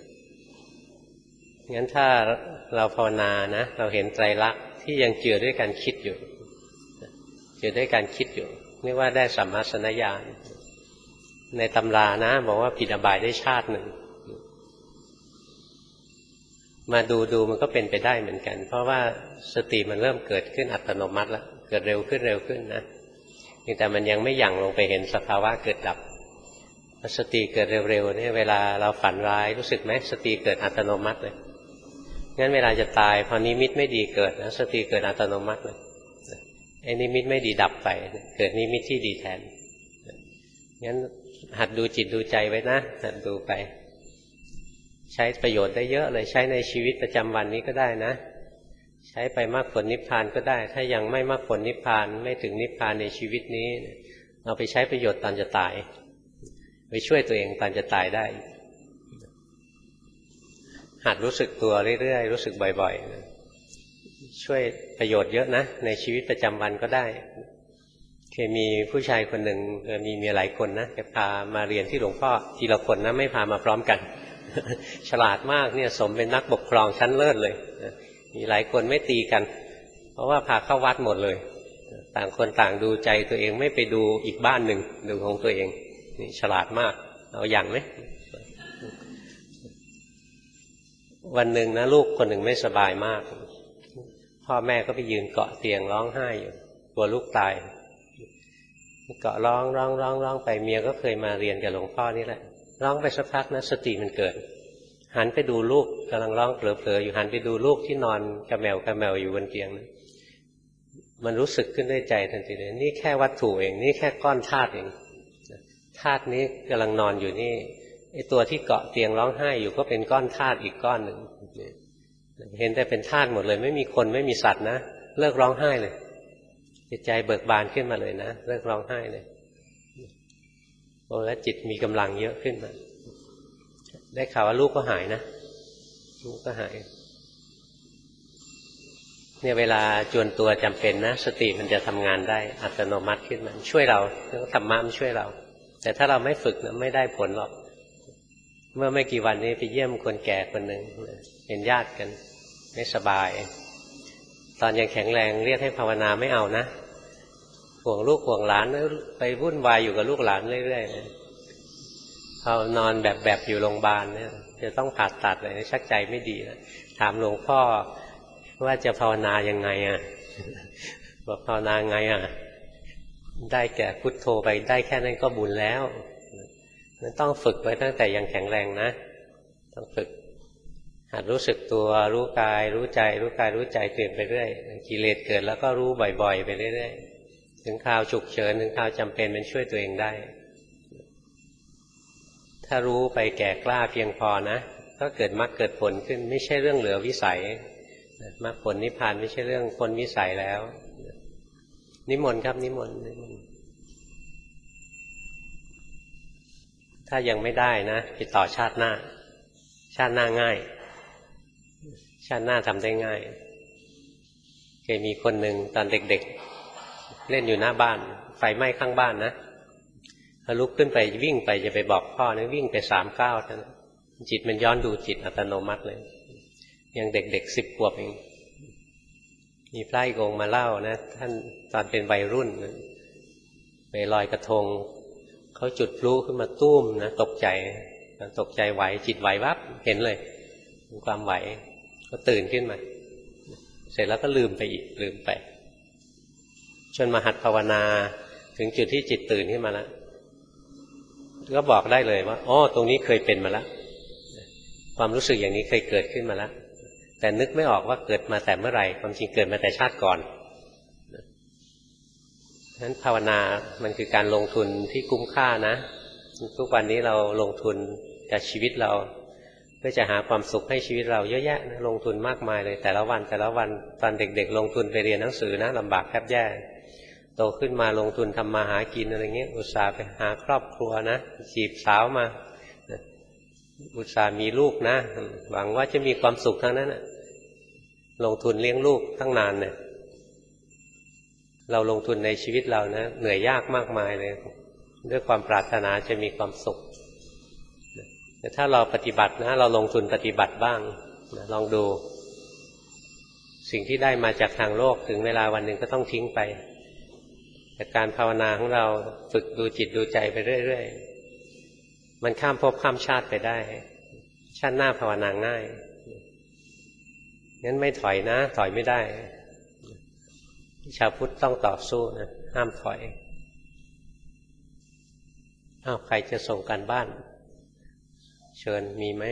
งั้นถ้าเราภาวนานะเราเห็นไตรลักษณ์ที่ยังเจือด้วยการคิดอยู่เจือด้วยการคิดอยู่เรียกว่าได้สัมมัสนญาณในตำรานะบอกว่าผิดอบายได้ชาติหนึ่งมาดูดูมันก็เป็นไปได้เหมือนกันเพราะว่าสติมันเริ่มเกิดขึ้นอัตโนมัติแล้วเกิดเร็วขึ้นเร็วขึ้นนะแต่มันยังไม่หยั่งลงไปเห็นสภาวะเกิดดับสติเกิดเร็วๆเนี่ยเวลาเราฝันร้ายรู้สึกไหมสติเกิดอัตโนมัติเลยงั้นเวลาจะตายพอนิมิตไม่ดีเกิดนะสติเกิดอัตโนมัติเลยไอ้นิมิตไม่ดีดับไปเกิดนิมิตที่ดีแทนงั้นหัดดูจิตดูใจไว้นะหัดดูไปใช้ประโยชน์ได้เยอะเลยใช้ในชีวิตประจำวันนี้ก็ได้นะใช้ไปมรรคผลนิพพานก็ได้ถ้ายังไม่มรรคผลนิพพานไม่ถึงนิพพานในชีวิตนี้เอาไปใช้ประโยชน์ตอนจะตายไปช่วยตัวเองตอนจะตายได้หัดรู้สึกตัวเรื่อยๆรู้สึกบ่อยๆช่วยประโยชน์เยอะนะในชีวิตประจำวันก็ได้เคยมีผู้ชายคนหนึ่งมีเมียหลายคนนะแกพามาเรียนที่หลวงพ่อทีละคนนะไม่พามาพร้อมกันฉลาดมากเนี่ยสมเป็นนักปกครองชั้นเลิศเลยมีหลายคนไม่ตีกันเพราะว่าพาเข้าวัดหมดเลยต่างคนต่างดูใจตัวเองไม่ไปดูอีกบ้านหนึ่งดูของตัวเองนี่ฉลาดมากเอาอย่างไหมวันหนึ่งนะลูกคนหนึ่งไม่สบายมากพ่อแม่ก็ไปยืนเกาะเตียงร้องไห้อยู่กลัวลูกตายเกาะร้องร้องร้องร้องไปเมียก็เคยมาเรียนกับหลวงพ่อนี่แหละร้องไปสักพักนะสติมันเกิดหันไปดูลูกกำลังร้องเผลอๆอยู่หันไปดูลูกที่นอนกระแมวกระแมวอยู่บนเตียงนะมันรู้สึกขึ้นด้วยใจทันทีเลยนี่แค่วัตถุเองนี่แค่ก้อนธาตุเองธาตุนี้กำลังนอนอยู่นี่ไอ้ตัวที่เกาะเตียงร้องไห้อยู่ก็เป็นก้อนธาตุอีกก้อนหนึ่งเห็นแต่เป็นธาตุหมดเลยไม่มีคนไม่มีสัตว์นะเลิกร้องไห้เลยจิตใจเบิกบานขึ้นมาเลยนะเลิกร้องไห้เลยโอ้แล้วจิตมีกำลังเยอะขึ้นมาได้ข่าวว่าลูกก็หายนะลูกก็หายเนี่ยเวลาจวนตัวจำเป็นนะสติมันจะทำงานได้อัตโนมัติขึ้นมาช่วยเราธรรมะมันช่วยเราแต่ถ้าเราไม่ฝึกนะไม่ได้ผลหรอกเมื่อไม่กี่วันนี้ไปเยี่ยมคนแก่คนหนึ่งเป็นญาติกันไม่สบายตอนยังแข็งแรงเรียกให้ภาวนาไม่เอานะห่วงลูกห่วงหลานไปวุ่นวายอยู่กับลูกหลานเรื่อยๆเลยพอนอนแบบแบบอยู่โรงพยาบาลเนี่ยจะต้องผ่าตัดเลยชักใจไม่ดีแล้วถามหลวงพ่อว่าจะภาวนายังไงอ่ะบอกภาวนาไงอ่ะได้แก่พุทโธไปได้แค่นั้นก็บุญแล้วนั้นต้องฝึกไว้ตั้งแต่ยังแข็งแรงนะต้องฝึกหัดรู้สึกตัวรู้กายรู้ใจรู้กายรู้ใจเปลี่ยนไปเรื่อยกิเลสเกิดแล้วก็รู้บ่อยๆไปเรื่อยๆถึงคราวฉุกเฉินถึงคราวจำเป็นมันช่วยตัวเองได้ถ้ารู้ไปแก่กล้าเพียงพอนะก็เกิดมรรคเกิดผลขึ้นไม่ใช่เรื่องเหลือวิสัยมรรคผลนิพพานไม่ใช่เรื่องพ้นวิสัยแล้วนิมนต์ครับนิมนต์นิมนต์ถ้ายังไม่ได้นะติดต่อชาติหน้าชาติหน้าง่ายชาติหน้าทำได้ง่ายเคยมีคนหนึ่งตอนเด็กๆเล่นอยู่หน้าบ้านไฟไหม้ข้างบ้านนะพอลุกขึ้นไปวิ่งไปจะไปบอกพ่อนะวิ่งไปสามก้าวเท่านั้นจิตมันย้อนดูจิตอัตโนมัติเลยยังเด็กๆสิบขวบเองมีพระอีกองค์มาเล่านะท่านตอนเป็นวัยรุ่นไปลอยกระทงเขาจุดพลุขึ้นมาตุ้มนะตกใจตกใจไหวจิตไหววับเห็นเลยความไหวก็ตื่นขึ้นมาเสร็จแล้วก็ลืมไปอีกลืมไปจนมาหัดภาวนาถึงจุดที่จิตตื่นขึ้นมาแล้วก็บอกได้เลยว่าอ๋อตรงนี้เคยเป็นมาแล้วความรู้สึกอย่างนี้เคยเกิดขึ้นมาแล้วแต่นึกไม่ออกว่าเกิดมาแต่เมื่อไหร่ความจริงเกิดมาแต่ชาติก่อนฉะนั้นภาวนามันคือการลงทุนที่คุ้มค่านะทุกวันนี้เราลงทุนกับชีวิตเราเพื่อจะหาความสุขให้ชีวิตเราเยอะแยะนะลงทุนมากมายเลยแต่ละวันแต่ละวันตอนเด็กๆลงทุนไปเรียนหนังสือนะลำบากแทบแย่โตขึ้นมาลงทุนทำมาหากินอะไรเงี้ยอุตส่าห์ไปหาครอบครัวนะจีบสาวมาอุตส่าห์มีลูกนะหวังว่าจะมีความสุขทั้งนั้นนะลงทุนเลี้ยงลูกตั้งนานเนี่ยเราลงทุนในชีวิตเรานะเหนื่อยยากมากมายเลยด้วยความปรารถนาจะมีความสุขแต่ถ้าเราปฏิบัตินะเราลงทุนปฏิบัติบ้างนะลองดูสิ่งที่ได้มาจากทางโลกถึงเวลาวันหนึ่งก็ต้องทิ้งไปแต่การภาวนาของเราฝึกดูจิตดูใจไปเรื่อยๆมันข้ามภพข้ามชาติไปได้ชาติหน้าภาวนาง่ายงั้นไม่ถอยนะถอยไม่ได้ชาวพุทธต้องต่อสู้นะห้ามถอยอ้าวใครจะส่งกันบ้านเชิญมีไหม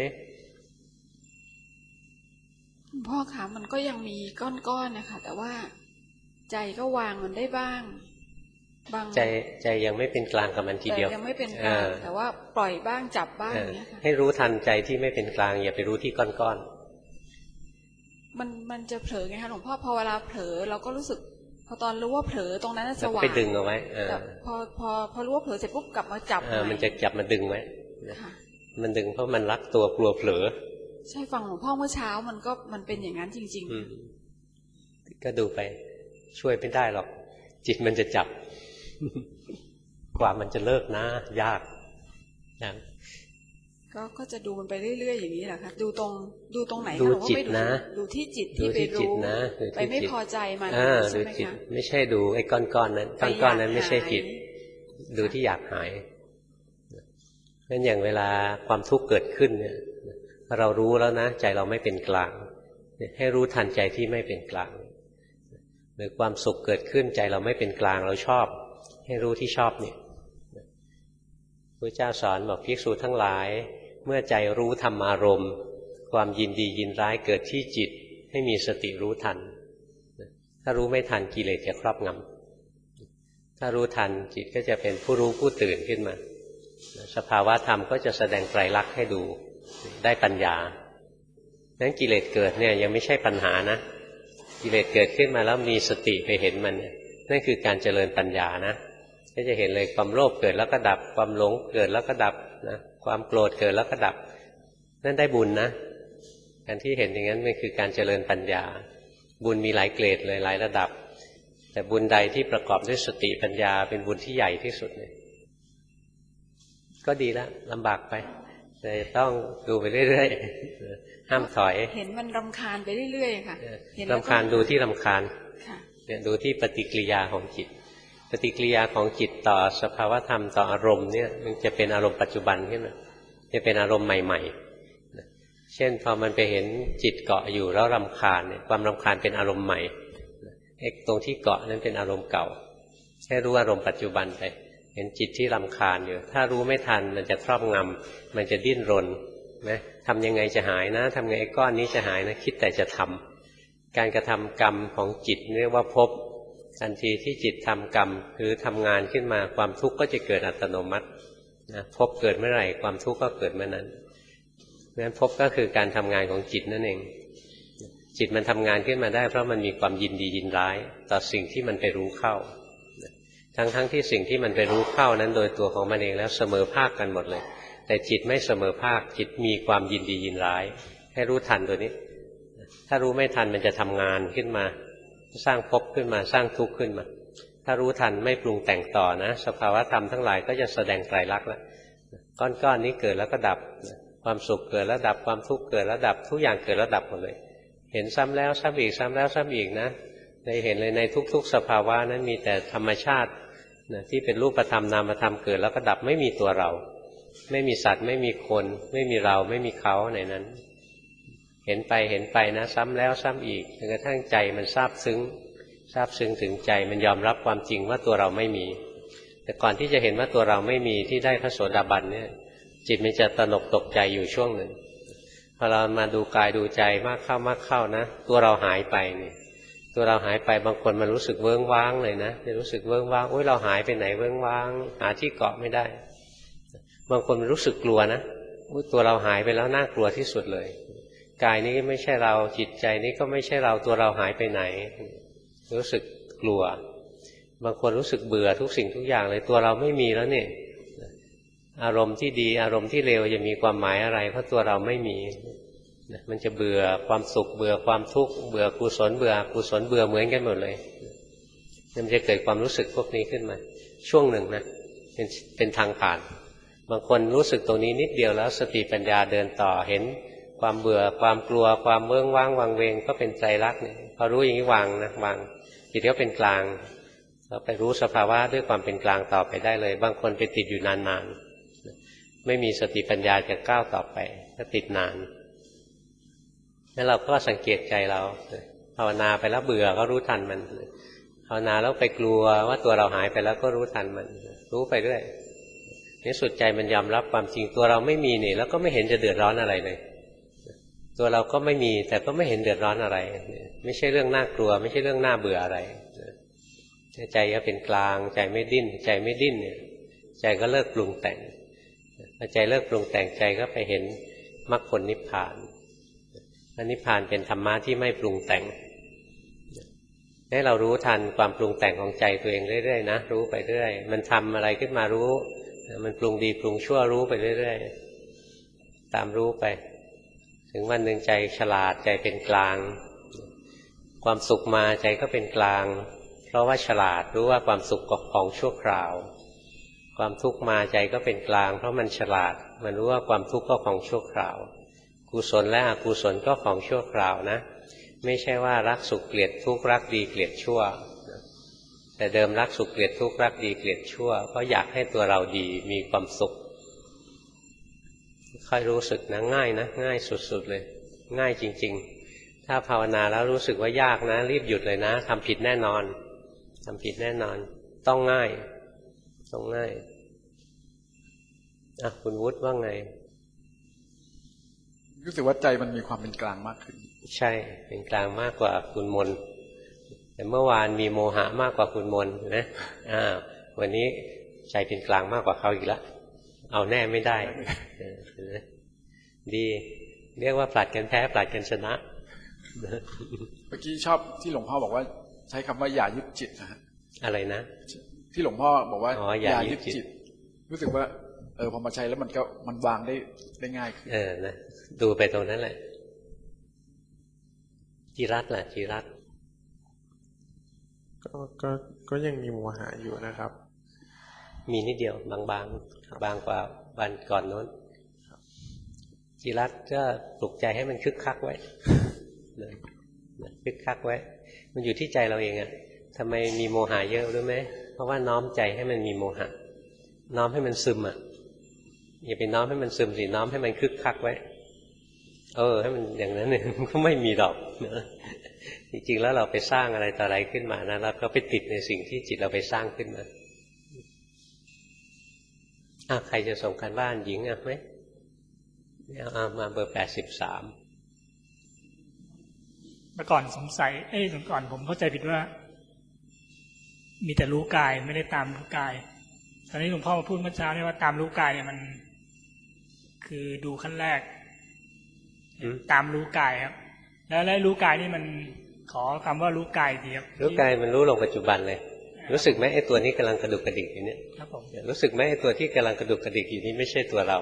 พ่อคะมันก็ยังมีก้อนๆนะคะแต่ว่าใจก็วางมันได้บ้างบางใจใจยังไม่เป็นกลางกับมันทีเดียวยังไม่เป็นกลางแต่ว่าปล่อยบ้างจับบ้างอย่างเงี้ยค่ะให้รู้ทันใจที่ไม่เป็นกลางอย่าไปรู้ที่ก้อนๆมันมันจะเผลอไงคะหลวงพ่อพอเวลาเผลอเราก็รู้สึกพอตอนรู้ว่าเผลอตรงนั้นสว่างไปดึงเอาไว้แต่พอพอพอรู้ว่าเผลอเสร็จปุ๊บกลับมาจับมันจะจับมาดึงไว้มันดึงเพราะมันรักตัวกลัวเผลอใช่ฟังหลวงพ่อเมื่อเช้ามันก็มันเป็นอย่างนั้นจริงๆก็ดูไปช่วยไม่ได้หรอกจิตมันจะจับกว่ามันจะเลิกนะยากนะก็ก็จะดูมันไปเรื่อยๆอย่างนี้แหละค่ะดูตรงดูตรงไหนดูจิตนะดูที่จิตที่ไปรู้ไปไม่พอใจมันใช่ไหมคะไม่ใช่ดูไอ้ก้อนๆนั้นก้อนๆนั้นไม่ใช่จิตดูที่อยากหายงั้นอย่างเวลาความทุกข์เกิดขึ้นเนี่ยเรารู้แล้วนะใจเราไม่เป็นกลางให้รู้ทันใจที่ไม่เป็นกลางหรือความสุขเกิดขึ้นใจเราไม่เป็นกลางเราชอบให้รู้ที่ชอบเนี่ยพระเจ้าสอนบอกภิกษุทั้งหลายเมื่อใจรู้ธรรมารมณ์ความยินดียินร้ายเกิดที่จิตให้มีสติรู้ทันถ้ารู้ไม่ทันกิเลสจะครอบงำถ้ารู้ทันจิตก็จะเป็นผู้รู้ผู้ตื่นขึ้นมาสภาวะธรรมก็จะแสดงไตรลักษณ์ให้ดูได้ปัญญานั้นกิเลสเกิดเนี่ยยังไม่ใช่ปัญหานะกิเลสเกิดขึ้นมาแล้วมีสติไปเห็นมันนั่นคือการเจริญปัญญานะก็จะเห็นเลยความโลภเกิดแล้วก็ดับความหลงเกิดแล้วก็ดับนะความโกรธเกิดแล้วก็ดับนั่นได้บุญนะการที่เห็นอย่างนั้นมันคือการเจริญปัญญาบุญมีหลายเกรดเลยหลายระดับแต่บุญใดที่ประกอบด้วยสติปัญญาเป็นบุญที่ใหญ่ที่สุดเลยก็ดีแล้วลำบากไปแต่ต้องดูไปเรื่อยๆห้ามถอยเห็นมันรำคาญไปเรื่อยๆค่ะรำคาญดูที่รำคาญเนี่ยดูที่ปฏิกิริยาของจิตปฏิกิริยาของจิตต่อสภาวธรรมต่ออารมณ์เนี่ยมันจะเป็นอารมณ์ปัจจุบันขึ้นมาจะเป็นอารมณ์ใหม่ๆเช่นพอมันไปเห็นจิตเกาะอยู่แล้วรำคาญเนี่ยความรำคาญเป็นอารมณ์ใหม่ไอ้ตรงที่เกาะนั้นเป็นอารมณ์เก่าแค่รู้อารมณ์ปัจจุบันไปเห็นจิตที่รำคาญอยู่ถ้ารู้ไม่ทันมันจะครอบงำมันจะดิ้นรนนะทำยังไงจะหายนะทำไงไอ้ก้อนนี้จะหายนะคิดแต่จะทำการกระทำกรรมของจิตเรียกว่าภพทันทีที่จิตทำกรรมคือทำงานขึ้นมาความทุกข์ก็จะเกิดอัตโนมัตินะภพเกิดเมื่อไหร่ความทุกข์ก็เกิดเมื่อนั้นเพราะฉะนั้นภพก็คือการทำงานของจิตนั่นเองจิตมันทำงานขึ้นมาได้เพราะมันมีความยินดียินร้ายต่อสิ่งที่มันไปรู้เข้าทั้งๆ ท, ที่สิ่งที่มันไปรู้เข้านั้นโดยตัวของมันเองแล้วเสมอภาคกันหมดเลยแต่จิตไม่เสมอภาคจิตมีความยินดียินร้ายให้รู้ทันตัวนี้ถ้ารู้ไม่ทันมันจะทำงานขึ้นมาสร้างภพขึ้นมาสร้างทุกข์ขึ้นมาถ้ารู้ทันไม่ปรุงแต่งต่อนะสภาวะธรรมทั้งหลายก็จะแสดงไตรลักษณ์แล้วก้อนๆ นี้เกิดแล้วก็ดับความสุขเกิดแล้วดับความทุกข์เกิดแล้วดับทุกอย่างเกิดแล้วดับหมดเลยเห็นซ้ำแล้วซ้ำอีกซ้ำแล้วซ้ำอีกนะในเห็นเลยในทุกๆสภาวะนั้นมีแต่ธรรมชาตินะที่เป็นรูปธรรมนามธรรมเกิดแล้วก็ดับไม่มีตัวเราไม่มีสัตว์ไม่มีคนไม่มีเราไม่มีเขาในนั้นเห็นไปเห็นไปนะซ้ำแล้วซ้ำอีกจนกระทั่งใจมันซาบซึ้งซาบซึ้งถึงใจมันยอมรับความจริงว่าตัวเราไม่มีแต่ก่อนที่จะเห็นว่าตัวเราไม่มีที่ได้พระโสดาบันเนี่ยจิตมันจะตระหนกตกใจอยู่ช่วงหนึ่งพอเรามาดูกายดูใจมากเข้ามากเข้านะตัวเราหายไปนี่ตัวเราหายไปบางคนมันรู้สึกเวิ้งว้างเลยนะจะรู้สึกเวิ้งว้างโอ๊ยเราหายไปไหนเวิ้งว้างหาที่เกาะไม่ได้บางคนมันรู้สึกกลัวนะอุ๊ยตัวเราหายไปแล้วน่ากลัวที่สุดเลยกายนี้ไม่ใช่เราจิตใจนี้ก็ไม่ใช่เราตัวเราหายไปไหนรู้สึกกลัวบางคนรู้สึกเบื่อทุกสิ่งทุกอย่างเลยตัวเราไม่มีแล้วเนี่ยอารมณ์ที่ดีอารมณ์ที่เลวจะมีความหมายอะไรเพราะตัวเราไม่มีมันจะเบื่อความสุขเบื่อความทุกข์เบื่อกุศลเบื่อกุศลเบื่อเหมือนกันหมดเลยมันจะเกิดความรู้สึกพวกนี้ขึ้นมาช่วงหนึ่งนะเป็นเป็นทางผ่านบางคนรู้สึกตรงนี้นิดเดียวแล้วสติปัญญาเดินต่อเห็นความเบื่อความกลัวความเบื้องว่างวังเวงก็เป็นไตรลักษณ์เนี่ยพอรู้อย่างนี้วางนะวางจิตก็เป็นกลางแล้วไปรู้สภาวะด้วยความเป็นกลางต่อไปได้เลยบางคนไปติดอยู่นานๆไม่มีสติปัญญาจะก้าวต่อไปก็ติดนานแล้วเราก็สังเกตใจเราภาวนาไปแล้วเบื่อก็รู้ทันมันภาวนาแล้วไปกลัวว่าตัวเราหายไปแล้วก็รู้ทันมันรู้ไปเรื่อยในสุดใจมันยอมรับความจริงตัวเราไม่มีนี่แล้วก็ไม่เห็นจะเดือดร้อนอะไรเลยตัวเราก็ไม่มีแต่ก็ไม่เห็นเดือดร้อนอะไรไม่ใช่เรื่องน่ากลัวไม่ใช่เรื่องน่าเบื่ออะไรใจก็เป็นกลางใจไม่ดิ้นใจไม่ดิ้นเนี่ยใจก็เลิกปรุงแต่งพอใจเลิกปรุงแต่งใจก็ไปเห็นมรรคผลนิพพานนิพพานเป็นธรรมะที่ไม่ปรุงแต่งให้เรารู้ทันความปรุงแต่งของใจตัวเองเรื่อยๆนะรู้ไปเรื่อยมันทำอะไรขึ้นมารู้มันปรุงดีปรุงชั่วรู้ไปเรื่อยๆตามรู้ไปถึงวันหนึ่งใจฉลาดใจเป็นกลางความสุขมาใจก็เป็นกลางเพราะว่าฉลาดรู้ว่าความสุขก็ของชั่วคราวความทุกข์มาใจก็เป็นกลางเพราะมันฉลาดมันรู้ว่าความทุกข์ก็ของชั่วคราวกุศลและอกุศลก็ของชั่วคราวนะไม่ใช่ว่ารักสุขเกลียดทุกข์รักดีเกลียดชั่วแต่เดิมรักสุขเกลียดทุกข์รักดีเกลียดชั่วเพราะอยากให้ตัวเราดีมีความสุขค่อยรู้สึกนะง่ายนะง่ายสุดๆเลยง่ายจริงๆถ้าภาวนาแล้วรู้สึกว่ายากนะรีบหยุดเลยนะทำผิดแน่นอนทำผิดแน่นอนต้องง่ายต้องง่ายอ่ะคุณวุฒิว่าไงรู้สึกว่าใจมันมีความเป็นกลางมากขึ้นใช่เป็นกลางมากกว่าคุณมนแต่เมื่อวานมีโมหะมากกว่าคุณมนนะอ่าวันนี้ใจเป็นกลางมากกว่าเขาอีกแล้วเอาแน่ไม่ได้ดีเรียกว่าผลัดกันแพ้ผลัดกันชนะเมื่อกี้ชอบที่หลวงพ่อบอกว่าใช้คำว่าอย่ายึดจิตนะฮะอะไรนะที่หลวงพ่อบอกว่าอย่ายึดจิตรู้สึกว่าเออพอมาใช้แล้วมันก็มันวางได้ได้ง่ายขึ้นเออนะดูไปตรงนั้นแหละจิรัตน์ล่ะจิรัตน์ก็ก็ก็ยังมีโมหะอยู่นะครับมีนิดเดียวบางๆบางกว่าวันก่อนโน้นจิรัตน์ก็ปลุกใจให้มันคึกคักไว้คึกคักไว้มันอยู่ที่ใจเราเองอะทำไมมีโมหะเยอะรู้ไหมเพราะว่าน้อมใจให้มันมีโมหะน้อมให้มันซึมอะอย่าไปน้อมให้มันซึมสิน้อมให้มันคึกคักไว้เออให้มันอย่างนั้นเนี่ยมันก็ไม่มีดอกนะจริงๆแล้วเราไปสร้างอะไรต่ออะไรขึ้นมานะเราก็ไปติดในสิ่งที่จิตเราไปสร้างขึ้นมาอ่ะใครจะส่งการบ้านหญิงอ่ะไหมเอามาเบอร์แปดสิบสามเมื่อก่อนสงสัยเอ้ยเมื่อก่อนผมเข้าใจผิดว่ามีแต่รู้กายไม่ได้ตามรู้กายตอนนี้หลวงพ่อมาพูดเมื่อเช้าเนี่ยว่าตามรู้กายเนี่ยมันคือดูขั้นแรกตามรู้กายครับแล้วแล้วรู้กายนี่มันขอคำว่ารู้กายทีครับรู้กายมันรู้ลงปัจจุบันเลยรู้สึกไหมไอ้ตัวนี้กำลังกระดุกกระดิกอยู่เนี่ยครับผมรู้สึกไหมไอ้ตัวที่กำลังกระดุกกระดิกอยู่นี่ไม่ใช่ตัวเรา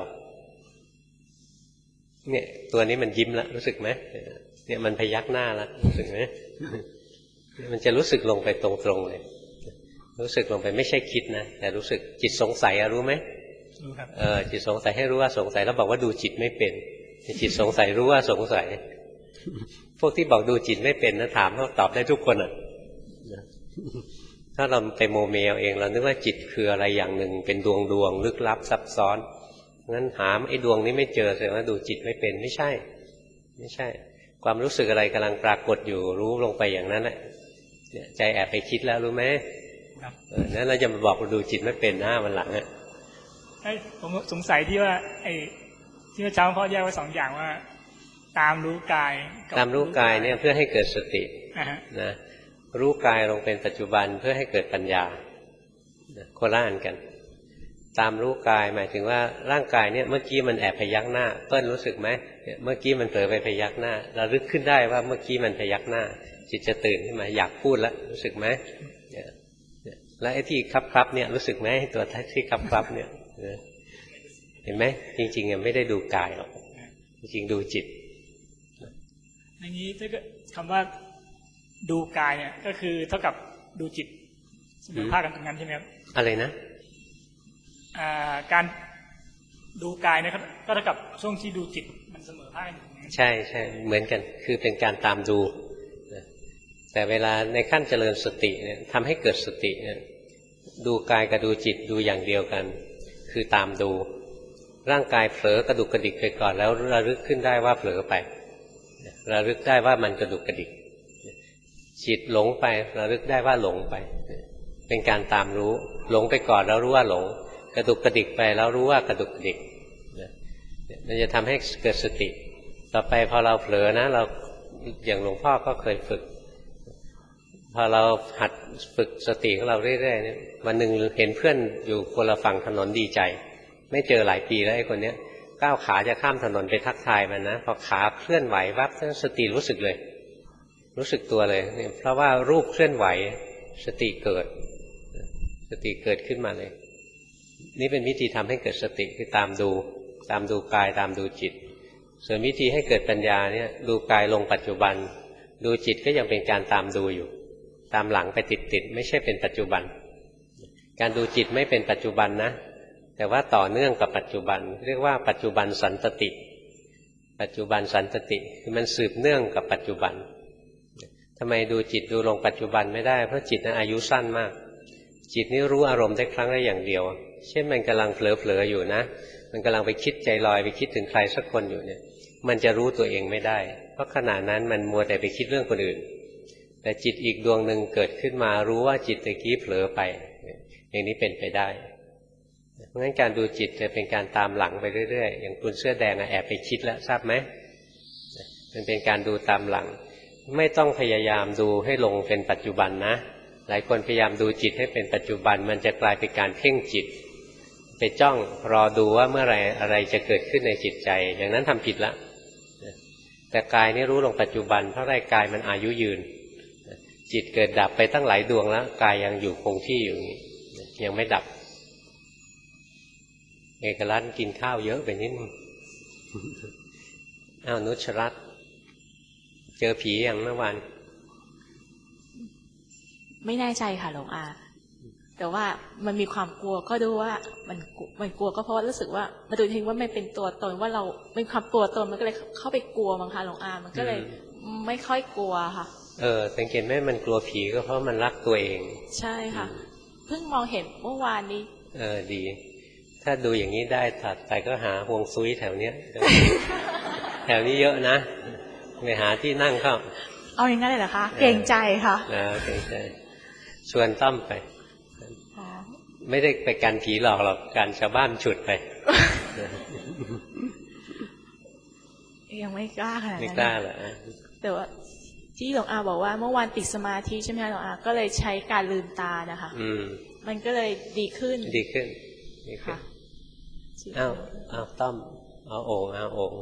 เนี่ยตัวนี้มันยิ้มแล้วรู้สึกไหมเนี่ยมันพยักหน้าแล้วรู้สึกไหมมันจะรู้สึกลงไปตรงๆเลยรู้สึกลงไปไม่ใช่คิดนะแต่รู้สึกจิตสงสัยรู้ไหมรู้ครับเออจิตสงสัยให้รู้ว่าสงสัยแล้วบอกว่าดูจิตไม่เป็นจิตสงสัยรู้ว่าสงสัยพวกที่บอกดูจิตไม่เป็นนะถามเขาตอบได้ทุกคนอ่ะถ้าเราไปโมเมลเองเรานึกว่าจิตคืออะไรอย่างหนึ่งเป็นดวงดวงลึกลับซับซ้อนงั้นหาไอ้ดวงนี้ไม่เจอแสดงว่าดูจิตไม่เป็นไม่ใช่ไม่ใช่ความรู้สึกอะไรกำลังปรากฏอยู่รู้ลงไปอย่างนั้นแหละเนี่ยใจแอบไปคิดแล้วรู้ไหมครับเออนั้นเราจะมาบอกเราดูจิตไม่เป็นหน้ามันหลังอ่ะไอ้ผมสงสัยที่ว่าไอ้ที่เช้าพ่อแยกไว้สองอย่างว่าตามรู้กายตามรู้กายเนี่ยเพื่อให้เกิดสตินะรู้กายลงเป็นปัจจุบันเพื่อให้เกิดปัญญาคนละอันกันตามรู้กายหมายถึงว่าร่างกายเนี่ยเมื่อกี้มันแอบพยักหน้าเปิ้ลรู้สึกไหมเมื่อกี้มันเผลอไปพยักหน้าเราลึกขึ้นได้ว่าเมื่อกี้มันพยักหน้าจิตจะตื่นขึ้นมาอยากพูดแล้วรู้สึกไหมแล้วไอ้ที่ครับครับเนี่ยรู้สึกไหมตัวที่ครับครับเนี่ยเห็นไหมจริงๆยังไม่ได้ดูกายหรอกจริงๆดูจิตอย่างนี้ถ้าคำว่าดูกายเนี่ยก็คือเท่ากับดูจิตเสมอภาคกันตรงนั้นใช่ไหมครับอะไรนะการดูกายเนี่ยก็เท่ากับช่วงที่ดูจิตมันเสมอภาคกันใช่ใช่เหมือนกันคือเป็นการตามดูแต่เวลาในขั้นเจริญสติเนี่ยทำให้เกิดสติเนี่ยดูกายกับดูจิตดูอย่างเดียวกันคือตามดูร่างกายเผลอกระดุกกระดิกไปก่อนแล้วระลึกขึ้นได้ว่าเผลอไประลึกได้ว่ามันกระดุกกระดิกจิตหลงไประลึกได้ว่าหลงไปเป็นการตามรู้หลงไปก่อนแล้วรู้ว่าหลงกระดุกกระดิกไปแล้วรู้ว่ากระดุกกระดิกมันจะทำให้เกิดสติต่อไปพอเราเผลอนะเราอย่างหลวงพ่อก็เคยฝึกพอเราหัดฝึกสติของเราเรื่อยๆเนี่ยวันหนึ่งเห็นเพื่อนอยู่คนละฝั่งถนนดีใจไม่เจอหลายปีแล้วไอ้คนเนี้ยก้าวขาจะข้ามถนนไปทักทายมันนะพอขาเคลื่อนไหววับสติรู้สึกเลยรู้สึกตัวเลยเพราะว่ารูปเคลื่อนไหวสติเกิดสติเกิดขึ้นมาเลยนี่เป็นวิธีทำให้เกิดสติคือตามดูตามดูกายตามดูจิตส่วนวิธีให้เกิดปัญญาเนี่ยดูกายลงปัจจุบันดูจิตก็ยังเป็นการตามดูอยู่ตามหลังไปติดๆไม่ใช่เป็นปัจจุบันการดูจิตไม่เป็นปัจจุบันนะแต่ว่าต่อเนื่องกับปัจจุบันเรียกว่าปัจจุบันสันตติปัจจุบันสันตติคือมันสืบเนื่องกับปัจจุบันทำไมดูจิตดูลงปัจจุบันไม่ได้เพราะจิตนั้นอายุสั้นมากจิตนี่รู้อารมณ์ได้ครั้งละอย่างเดียวเช่นมันกำลังเผลอๆอยู่นะมันกำลังไปคิดใจลอยไปคิดถึงใครสักคนอยู่เนี่ยมันจะรู้ตัวเองไม่ได้เพราะขณะนั้นมันมัวแต่ไปคิดเรื่องคนอื่นแต่จิตอีกดวงหนึ่งเกิดขึ้นมารู้ว่าจิตตะกี้เผลอไปอย่างนี้เป็นไปได้เพราะงั้นการดูจิตจะเป็นการตามหลังไปเรื่อยๆอย่างคุณเสื้อแดงแอบไปคิดแล้วทราบไหมมันเป็นการดูตามหลังไม่ต้องพยายามดูให้ลงเป็นปัจจุบันนะหลายคนพยายามดูจิตให้เป็นปัจจุบันมันจะกลายเป็นการเพ่งจิตไปจ้องรอดูว่าเมื่อไรอะไรจะเกิดขึ้นในจิตใจอย่างนั้นทำผิดละแต่กายนี่รู้ลงปัจจุบันเพราะร่างกายมันอายุยืนจิตเกิดดับไปตั้งหลายดวงแล้วกายยังอยู่คงที่อยู่ยังไม่ดับเอกลักษณ์กินข้าวเยอะไปนิดนึงอ้าวนุชรัตน์เจอผีอย่างเมื่อวานไม่แน่ใจค่ะหลวงอาแต่ว่ามันมีความกลัวก็ดูว่ามันมันกลัวก็เพราะรู้สึกว่ามาดูทิ้งว่ามันเป็นตัวตนว่าเราเป็นความตัวตนมันก็เลยเข้าไปกลัวมั้งคะหลวงอามันก็เลยไม่ค่อยกลัวค่ะเออสังเกตไหมมันกลัวผีก็เพราะมันรักตัวเองใช่ค่ะเพิ่งมองเห็นเมื่อวานนี้เออดีถ้าดูอย่างนี้ได้ถัดไปก็หาฮวงซุยแถวเนี้ย แถถวนี้เยอะนะไปหาที่นั่งเข้าเอาอย่างนั้นเลยเหรอคะเกรงใจค่ะนะเกรงใจชวนต้อมไปไม่ได้ไปกันผีหลอกหรอกกันชาวบ้านฉุดไปยังไม่กล้าขนาดนั้นไม่กล้าเหรอแต่ว่าที่หลวงอาบอกว่าเมื่อวานติดสมาธิใช่ไหมคะหลวงอาก็เลยใช้การลืมตานะคะอืมมันก็เลยดีขึ้นดีขึ้นดีขึ้นอ้าวอ้าวต้อมเอาโอ่งเอาโอ่ง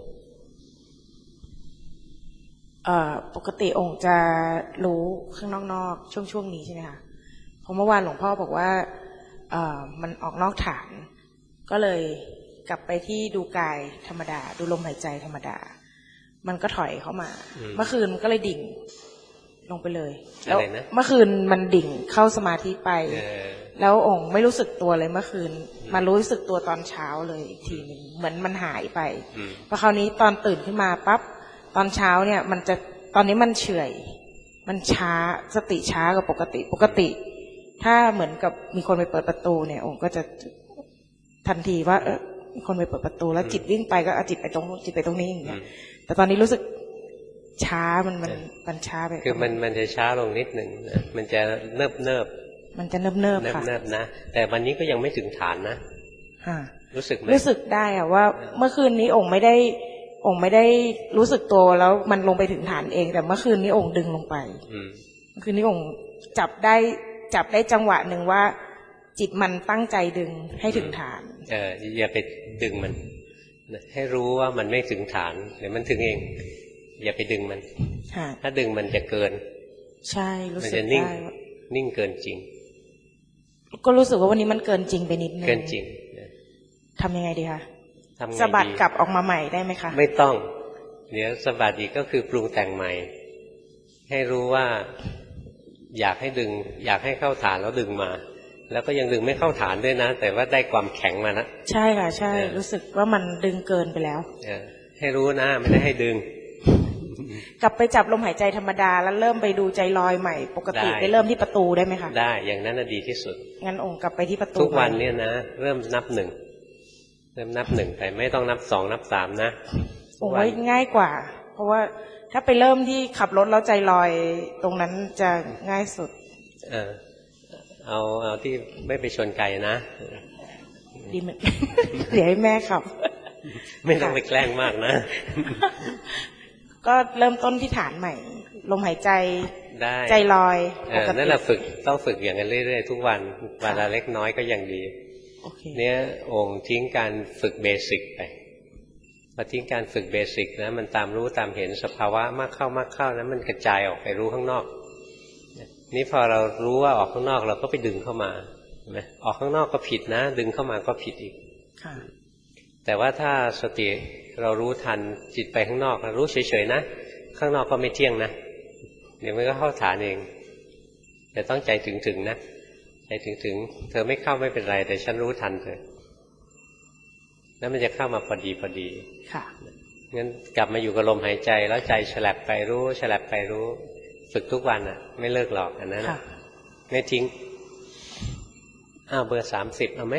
เอ่อปกติองค์จะรู้ข้างนอกๆช่วงๆนี้ใช่ไหมคะเพราะเมื่อวานหลวงพ่อบอกว่าเอ่อมันออกนอกฐานก็เลยกลับไปที่ดูกายธรรมดาดูลมหายใจธรรมดามันก็ถอยเข้ามาเมื่อคืนมันก็เลยดิ่งลงไปเลยแล้วเมื่อคืนมันดิ่งเข้าสมาธิไปแล้วองค์ไม่รู้สึกตัวเลยเมื่อคืนมารู้สึกตัวตอนเช้าเลยอีกทีหนึ่งเหมือนมันหายไปพอคราวนี้ตอนตื่นขึ้นมาปั๊บตอนเช้าเนี่ยมันจะตอนนี้มันเฉื่อยมันช้าสติช้ากว่าปกติปกติถ้าเหมือนกับมีคนไปเปิดประตูเนี่ยองค์ก็จะทันทีว่าเออมีคนไปเปิดประตูแล้วจิตวิ่งไปก็เอาจิตไปตรงจิตไปตรงนี้อย่างเงี้ยแต่ตอนนี้รู้สึกช้ามันมันมันช้าไปคือมันมันจะช้าลงนิดหนึ่งนะมันจะเนิบเนิบมันจะเนิบเนิบค่ะเนิบนะแต่วันนี้ก็ยังไม่ถึงฐานนะรู้สึกไหมรู้สึกได้อะว่าเมื่อคืนนี้องค์ไม่ได้องค์ไม่ได้รู้สึกตัวแล้วมันลงไปถึงฐานเองแต่เมื่อคืนนี้องค์ดึงลงไปเมื่อคืนนี้องค์จับได้จับได้จังหวะหนึ่งว่าจิตมันตั้งใจดึงให้ถึงฐานเอออย่าไปดึงมันให้รู้ว่ามันไม่ถึงฐานเดี๋ยวมันถึงเองอย่าไปดึงมันถ้าดึงมันจะเกินใช่รู้สึกได้นิ่งเกินจริงก็รู้สึกว่าวันนี้มันเกินจริงไปนิดนึงเกินจริงทำยังไงดีคะสะบัดกลับออกมาใหม่ได้ไหมคะไม่ต้องเดี๋ยวสะบัดอีกก็คือปรุงแต่งใหม่ให้รู้ว่าอยากให้ดึงอยากให้เข้าฐานแล้วดึงมาแล้วก็ยังดึงไม่เข้าฐานด้วยนะแต่ว่าได้ความแข็งมานะใช่ค่ะใช่รู้สึกว่ามันดึงเกินไปแล้วให้รู้นะไม่ได้ให้ดึงกลับไปจับลมหายใจธรรมดาแล้วเริ่มไปดูใจลอยใหม่ปกติไปเริ่มที่ประตูได้ไหมคะได้อย่างนั้นดีที่สุดงั้นองค์กลับไปที่ประตูทุกวันเนี่ยนะเริ่มนับหนึ่งเริ่มนับหนึ่งไปไม่ต้องนับสองนับสามนะโอ้ยง่ายกว่าเพราะว่าถ้าไปเริ่มที่ขับรถแล้วใจลอยตรงนั้นจะง่ายสุดเออเอาเอาที่ไม่ไปชนไกลนะดีมั้ยเดี๋ยวให้แม่ขับไม่ต้องไปแกล้งมากนะก็เริ่มต้นที่ฐานใหม่ลมหายใจได้ใจลอยปกตินั่นแหละฝึกต้องฝึกอย่างนั้นเรื่อยๆทุกวันวันละเล็กน้อยก็ยังดีเนี่ยองค์ทิ้งการฝึกเบสิกไปพอทิ้งการฝึกเบสิกนะมันตามรู้ตามเห็นสภาวะมากเข้ามากเข้านะมันกระจายออกไปรู้ข้างนอกนี่พอเรารู้ว่าออกข้างนอกเราก็ไปดึงเข้ามาใช่ไหมออกข้างนอกก็ผิดนะดึงเข้ามาก็ผิดอีกแต่ว่าถ้าสติเรารู้ทันจิตไปข้างนอกรู้เฉยๆนะข้างนอกก็ไม่เที่ยงนะเดี๋ยวมันก็เข้าฐานเองแต่ต้องใจถึงๆนะใจถึงๆเธอไม่เข้าไม่เป็นไรแต่ฉันรู้ทันเธอแล้วมันจะเข้ามาพอดีพอดีค่ะงั้นกลับมาอยู่กับลมหายใจแล้วใจฉลับไปรู้ฉลับไปรู้ฝึกทุกวันอ่ะไม่เลิกหรอกอันนั้นไม่ทิ้งอ้าวเบอร์สามสิบเอาไหม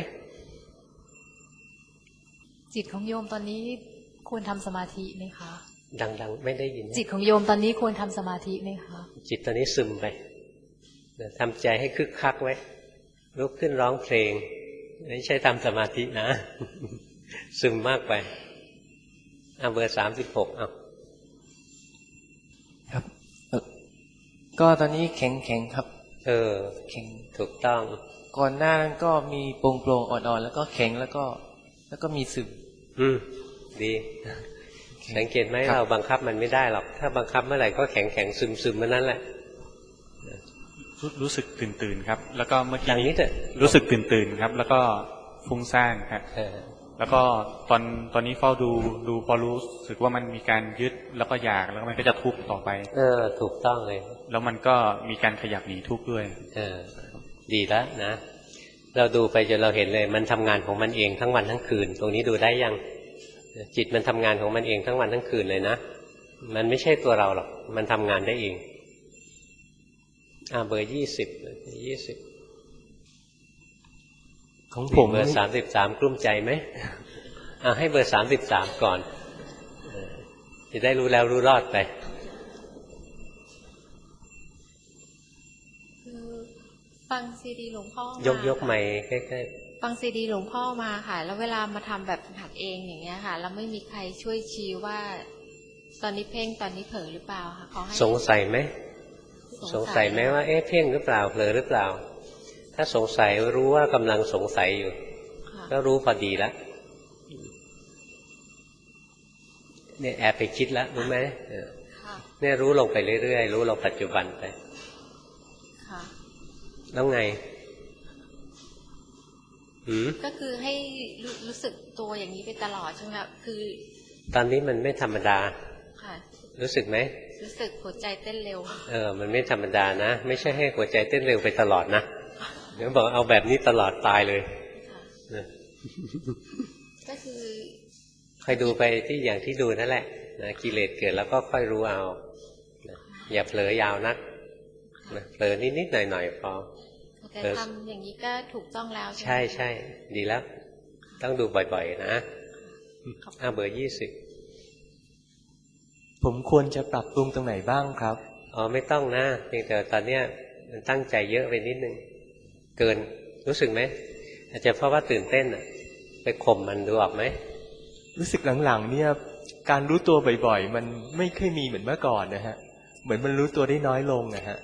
จิตของโยมตอนนี้ควรทำสมาธิไหมคะดังๆไม่ได้ยินจิตของโยมตอนนี้ควรทำสมาธิไหมคะจิตตอนนี้ซึมไปทำใจให้คึกคักไว้ลุกขึ้นร้องเพลงไม่ใช่ทำสมาธินะซึมมากไปอ่ะเบอร์สามสิบหกเอาครับก็ตอนนี้แข็งแข็งครับเออแข็งถูกต้องก่อนหน้านั้นก็มีโปร่งโปร่งอ่อนๆแล้วก็แข็งแล้วก็แล้วก็มีซึมอืมดีสังเกตไหมเราบังคับมันไม่ได้หรอกถ้าบังคับเมื่อไหร่ก็แข็งแข็งซึมซึมเมื่อนั้นแหละรู้สึกตื่นตื่นครับแล้วก็เมื่อกี้อย่างนี้จะรู้สึกตื่นตื่นครับแล้วก็ฟุ้งซ่านครับแล้วก็ตอนตอนนี้เฝ้าดูดูพอรู้สึกว่ามันมีการยึดแล้วก็อยากแล้วมันก็จะทุกข์ต่อไปเออถูกต้องเลยแล้วมันก็มีการขยับหนีทุกข์ด้วยเออดีแล้วนะเราดูไปจนเราเห็นเลยมันทำงานของมันเองทั้งวันทั้งคืนตรงนี้ดูได้ยังจิตมันทำงานของมันเองทั้งวันทั้งคืนเลยนะมันไม่ใช่ตัวเราหรอกมันทำงานได้เองอ่าเบอร์ยี่สิบยี่สิบของผมเบอร์สามสิบสามกลุ้มใจไหมอ่าให้เบอร์สามสิบสามก่อนจะได้รู้แล้วรู้รอดไปฟังซีดีหลวงพ่อยกยกใหม่ใกล้ๆฟังซีดีหลวงพ่อมาค่ะแล้วเวลามาทำแบบหัดเองอย่างเงี้ยค่ะแล้วไม่มีใครช่วยชี้ว่าตอนนี้เพ่งตอนนี้เผลอหรือเปล่าค่ะขอให้สงสัยไหมสงสัยไหมว่าเอ๊ะเพ่งหรือเปล่าเผลอหรือเปล่าถ้าสงสัยรู้ว่ากำลังสงสัยอยู่ก็รู้พอดีแล้วเนี่ยแอบไปคิดแล้วรู้ไหมเนี่ยรู้ลงไปเรื่อยๆรู้ลงปัจจุบันไปแล้วไงก็คือให้รู้สึกตัวอย่างนี้ไปตลอดใช่ไหมครับคือตอนนี้มันไม่ธรรมดารู้สึกไหมรู้สึกหัวใจเต้นเร็วเออมันไม่ธรรมดานะไม่ใช่ให้หัวใจเต้นเร็วไปตลอดนะเดี๋ยวบอกเอาแบบนี้ตลอดตายเลยก็คือคอยดูไปที่อย่างที่ดูนั่นแหละนะกิเลสเกิดแล้วก็ค่อยรู้เอาอย่าเผลอยาวนักเผลอนิดๆหน่อยๆพอแต่ทำอย่างนี้ก็ถูกต้องแล้วใช่ใช่ดีแล้วต้องดูบ่อยๆนะอ้าเบอร์ยี่สิบผมควรจะปรับปรุงตรงไหนบ้างครับอ๋อไม่ต้องนะเพียงแต่ตอนเนี้ยมันตั้งใจเยอะไปนิดนึงเกินรู้สึกไหมอาจจะเพราะว่าตื่นเต้นอ่ะไปข่มมันดูออกไหมรู้สึกหลังๆเนี่ยการรู้ตัวบ่อยๆมันไม่เคยมีเหมือนเมื่อก่อนนะฮะเหมือนมันรู้ตัวได้น้อยลงนะฮะ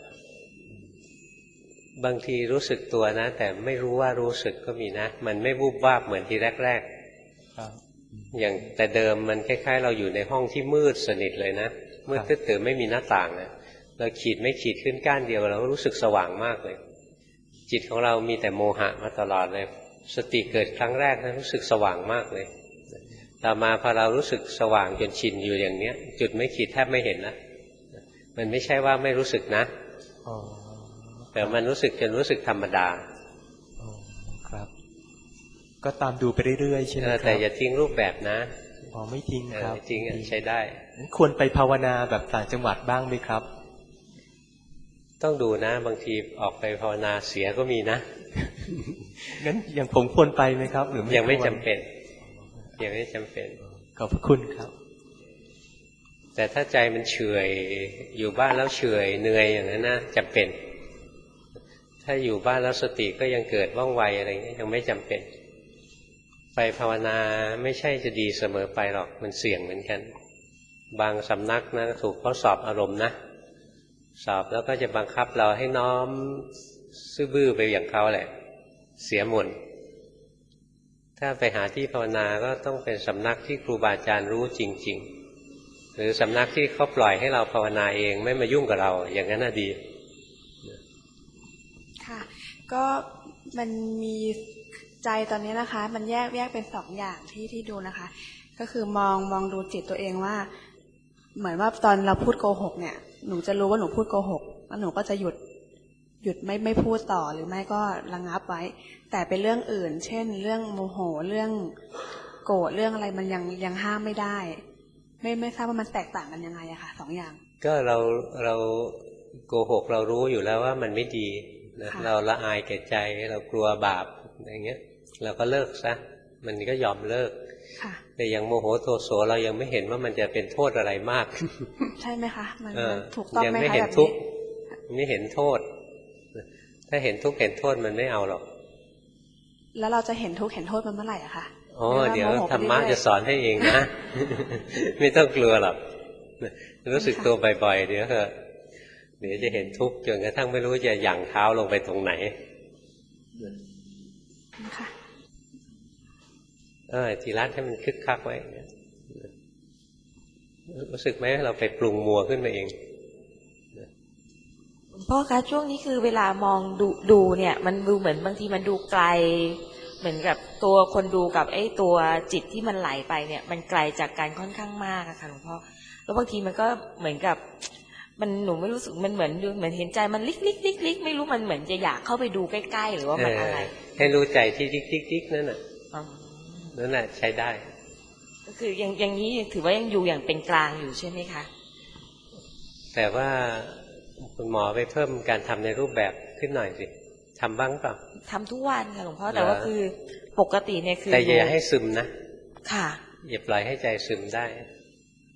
บางทีรู้สึกตัวนะแต่ไม่รู้ว่ารู้สึกก็มีนะมันไม่วูบวาบเหมือนทีแรกๆอย่างแต่เดิมมันคล้ายๆเราอยู่ในห้องที่มืดสนิทเลยนะมืดตื้อๆไม่มีหน้าต่างนะเราขีดไม่ขีดขึ้นก้านเดียวเราก็รู้สึกสว่างมากเลยจิตของเรามีแต่โมหะมาตลอดเลยสติเกิดครั้งแรกนะรู้สึกสว่างมากเลยต่อมาพอเรารู้สึกสว่างจนชินอยู่อย่างเนี้ยจุดไม่ขีดแทบไม่เห็นนะมันไม่ใช่ว่าไม่รู้สึกนะแต่มันรู้สึกจนรู้สึกธรรมดาครับก็ตามดูไปเรื่อยๆใช่ไหมครับแต่อย่าทิ้งรูปแบบนะอ๋อไม่ทิ้งครับจริงใช้ได้ควรไปภาวนาแบบต่างจังหวัดบ้างไหมครับต้องดูนะบางทีออกไปภาวนาเสียก็มีนะงั้นอย่างผมควรไปไหมครับหรือยังไม่จำเป็นยังไม่จำเป็นขอบพระคุณครับแต่ถ้าใจมันเฉยอยู่บ้านแล้วเฉยเหนื่อยอย่างนั้นนะจำเป็นถ้าอยู่บ้านแล้วสติก็ยังเกิดว่องไวอะไรเงี้ยยังไม่จำเป็นไปภาวนาไม่ใช่จะดีเสมอไปหรอกมันเสี่ยงเหมือนกันบางสำนักนะถูกเขาสอบอารมณ์นะสอบแล้วก็จะบังคับเราให้น้อมซื่อบื้อไปอย่างเขาแหละเสียหมดถ้าไปหาที่ภาวนาก็ต้องเป็นสำนักที่ครูบาอาจารย์รู้จริงๆหรือสำนักที่เขาปล่อยให้เราภาวนาเองไม่มายุ่งกับเราอย่างนั้นน่ะดีค่ะก็มันมีใจตอนนี้นะคะมันแยกแยกเป็นสองอย่างที่ที่ดูนะคะก็คือมองมองดูจิตตัวเองว่าเหมือนว่าตอนเราพูดโกหกเนี่ยหนูจะรู้ว่าหนูพูดโกหกแล้วหนูก็จะหยุดหยุดไม่ไม่พูดต่อหรือไม่ก็ระงับไว้แต่เป็นเรื่องอื่นเช่นเรื่องโมโหเรื่องโกรธเรื่องอะไรมันยังยังห้ามไม่ได้ไม่ไม่ทราบว่ามันแตกต่างกันยังไงอะค่ะสองอย่างก็เราเราโกหกเรารู้อยู่แล้วว่ามันไม่ดีนะเราละอายแก่ใจเรากลัวบาปอย่างเงี้ยเราก็เลิกซะมันก็ยอมเลิกแต่อย่างโมโหโทโสเรายังไม่เห็นว่ามันจะเป็นโทษอะไรมากใช่ไหมคะมันถูกต้องไหมคะยังไม่เห็นทุกข์ไม่เห็นโทษถ้าเห็นทุกข์เห็นโทษมันไม่เอาหรอกแล้วเราจะเห็นทุกข์เห็นโทษมันเมื่อไหร่อะคะอ๋อเดี๋ยวธรรมะจะสอนให้เองนะไม่ต้องกลัวหรอกรู้สึกตัวบ่อยๆเดี๋ยวเถอะเดี๋ยวจะเห็นทุกข์จนกระทั่งไม่รู้จะหยั่งเท้าลงไปตรงไหนค่ะเออทีละให้มันคึกคักไว้รู้สึกไหมเราไปปรุงมัวขึ้นมาเองพ่อคะช่วงนี้คือเวลามองดูดูเนี่ยมันดูเหมือนบางทีมันดูไกลเหมือนกับตัวคนดูกับไอ้ตัวจิตที่มันไหลไปเนี่ยมันไกลจากกันค่อนข้างมากอะค่ะหลวงพ่อแล้วบางทีมันก็เหมือนกับมันหนูไม่รู้สึกมันเหมือนดูเหมือนเห็นใจมันลิกลิกลิกลิกไม่รู้มันเหมือนจะอยากเข้าไปดูใกล้ๆหรือว่ามันอะไรให้รู้ใจที่ลิกลิกลิกนั่นน่ะนั่นแหละใช้ได้ก็คือยังอย่างนี้ถือว่ายังอยู่อย่างเป็นกลางอยู่ใช่ไหมคะแต่ว่าคุณหมอไปเพิ่มการทำในรูปแบบขึ้นหน่อยสิทำบ้างเปล่าทำทุกวันค่ะหลวงพ่อแต่ว่าคือปกติเนี่ยคือแต่อย่าให้ซึมนะค่ะอย่าปล่อยให้ใจซึมได้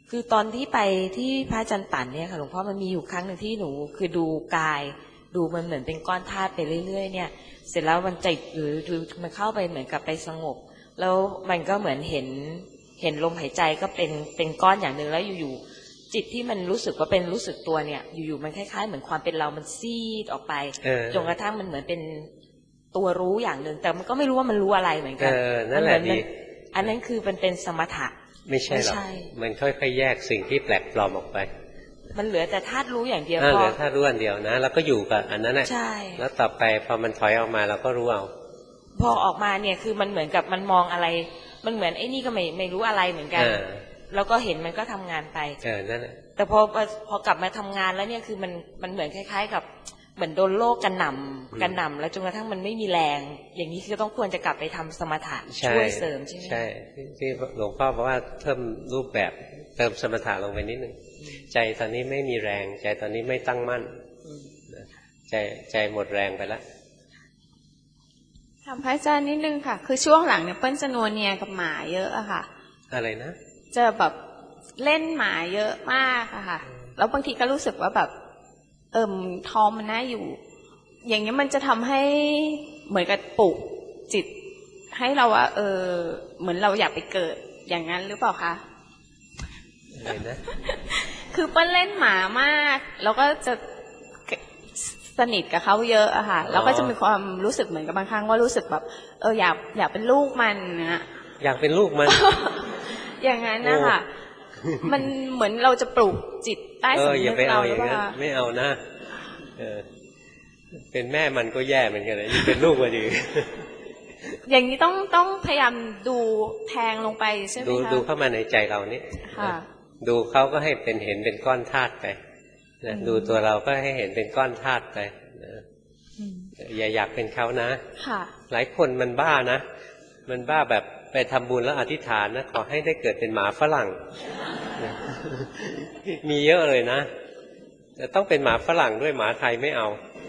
คือตอนที่ไปที่พระอาจารย์ตันเนี่ยค่ะหลวงพ่อมันมีอยู่ครั้งหนึ่งที่หนูคือดูกายดูมันเหมือนเป็นก้อนธาตุไปเรื่อยๆเนี่ยเสร็จแล้วมันใจหรือมันเข้าไปเหมือนกับไปสงบแล้วมันก็เหมือนเห็นเห็นลมหายใจก็เป็นเป็นก้อนอย่างหนึ่งแล้วอยู่ๆจิตที่มันรู้สึกว่าเป็นรู้สึกตัวเนี่ยอยู่ๆมันคล้ายๆเหมือนความเป็นเรามันซีดออกไปจนกระทั่งมันเหมือนเป็นตัวรู้อย่างหนึ่งแต่มันก็ไม่รู้ว่ามันรู้อะไรเหมือนกันนั่นแหละดีอันนั้นคือมันเป็นสมถะไม่ใช่หรอกมันค่อยๆแยกสิ่งที่แปลกปลอมออกไปมันเหลือแต่ธาตุรู้อย่างเดียวพอเหลือธาตุรู้อันเดียวนะแล้วก็อยู่กับอันนั้นแหละใช่แล้วต่อไปพอมันถอยออกมาเราก็รู้เอาพอออกมาเนี่ยคือมันเหมือนกับมันมองอะไรมันเหมือนไอ้นี่ก็ไม่ไม่รู้อะไรเหมือนกันแล้วก็เห็นมันก็ทำงานไปเออนั่นแหละแต่พอพอกลับมาทำงานแล้วเนี่ยคือมันมันเหมือนคล้ายๆกับเหมือนโดนโลกกันหน่ำกันหน่ำแล้วจนกระทั่งมันไม่มีแรงอย่างนี้คือต้องควรจะกลับไปทำสมถะช่วยเสริมใช่ไหมใช่ที่หลวงพ่อบอกว่าเพิ่มรูปแบบเติมสมถะลงไปนิดนึงใจตอนนี้ไม่มีแรงใจตอนนี้ไม่ตั้งมั่นใจใจหมดแรงไปแล้วถามพระอาจารย์นิดนึงค่ะคือช่วงหลังเนี่ยเปิ้ลจะนัวเนียกับหมาเยอะอะค่ะอะไรนะจะแบบเล่นหมาเยอะมากอะค่ะแล้วบางทีก็รู้สึกว่าแบบเอิ่มท้องมันน่าอยู่อย่างนี้มันจะทำให้เหมือนกับปลุกจิตให้เราว่าเออเหมือนเราอยากไปเกิดอย่างนั้นหรือเปล่าคะอะไรนะคือเปิ้ลเล่นหมามากแล้วก็จะสนิทกับเขาเยอะอะค่ะแล้วก็จะมีความรู้สึกเหมือนกับบางครั้งว่ารู้สึกแบบเอออยากอยากเป็นลูกมันนะอยากเป็นลูกมันอย่างนั้นนะคะมันเหมือนเราจะปลูกจิตใต้สำนึกเราหรือเปล่าไม่เอานะเออเป็นแม่มันก็แย่เหมือนกันนะยิ่งเป็นลูกมาดีอย่างนี้ต้องต้องพยายามดูแทงลงไปใช่ไหมคะดูดูเข้ามาในใจเรานี่ดูเขาก็ให้เป็นเห็นเป็นก้อนธาตุไปนะดูตัวเราก็ให้เห็นเป็นก้อนธาตุไปนะอย่าอยากเป็นเขานะหลายคนมันบ้านะมันบ้าแบบไปทำบุญแล้วอธิษฐานนะขอให้ได้เกิดเป็นหมาฝรั่งมีเยอะเลยนะแต่ต้องเป็นหมาฝรั่งด้วยหมาไทยไม่เอา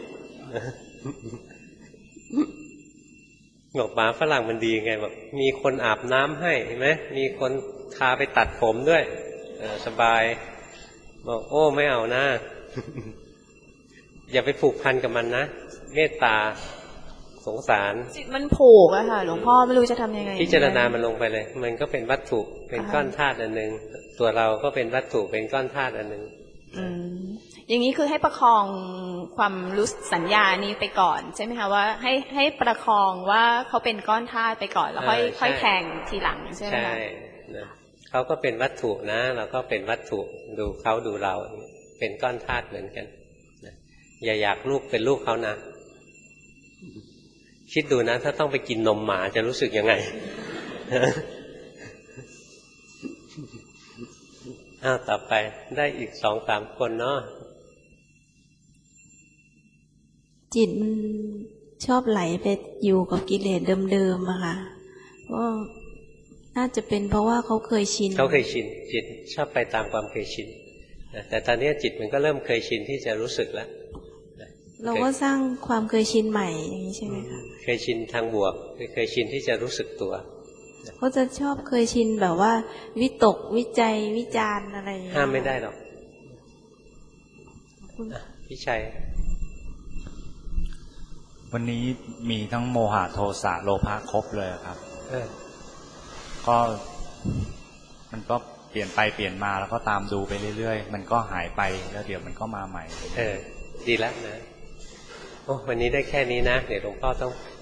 บอกหมาฝรั่งมันดีไงบอกมีคนอาบน้ำให้เห็นไหมมีคนพาไปตัดผมด้วยสบายบอกโอ้ไม่เอานะอย่าไปผูกพันกับมันนะเมตตาสงสารจิตมันผูกอะค่ะหลวงพ่อไม่รู้จะทำยังไงพิจารณามันลงไปเลยมันก็เป็นวัตถุเป็นก้อนธาตุอันหนึ่งตัวเราก็เป็นวัตถุเป็นก้อนธาตุอันหนึ่งอืมอย่างนี้คือให้ประคองความรู้สัญญานี้ไปก่อนใช่ไหมคะว่าให้ให้ประคองว่าเขาเป็นก้อนธาตุไปก่อนแล้วค่อยค่อยแทงทีหลังใช่ไหมคะเขาก็เป็นวัตถุนะเราก็เป็นวัตถุดูเขาดูเราเป็นก้อนธาตุเหมือนกันอย่าอยากลูกเป็นลูกเขานะคิดดูนะถ้าต้องไปกินนมหมาจะรู้สึกยังไงอ้าวต่อไปได้อีกสองสามคนเนาะจิตมันชอบไหลไปอยู่กับกิเลสเดิมๆอะค่ะว่าน่าจะเป็นเพราะว่าเขาเคยชินเขาเคยชินจิตชอบไปตามความเคยชินแต่ตอนนี้จิตมันก็เริ่มเคยชินที่จะรู้สึกแล้วเราก็สร้างความเคยชินใหม่อย่างนี้ใช่ไหมคะเคยชินทางบวกเคยชินที่จะรู้สึกตัวเขาจะชอบเคยชินแบบว่าวิตกวิจัยวิจารณ์อะไรห้ามไม่ได้หรอกพี่ชัยวันนี้มีทั้งโมหะโทสะโลภะครบเลยครับก็มันก็เปลี่ยนไปเปลี่ยนมาแล้วก็ตามดูไปเรื่อยๆมันก็หายไปแล้วเดี๋ยวมันก็มาใหม่เออดีแล้วนะโอ้วันนี้ได้แค่นี้นะเดี๋ยวหลวงพ่อต้อง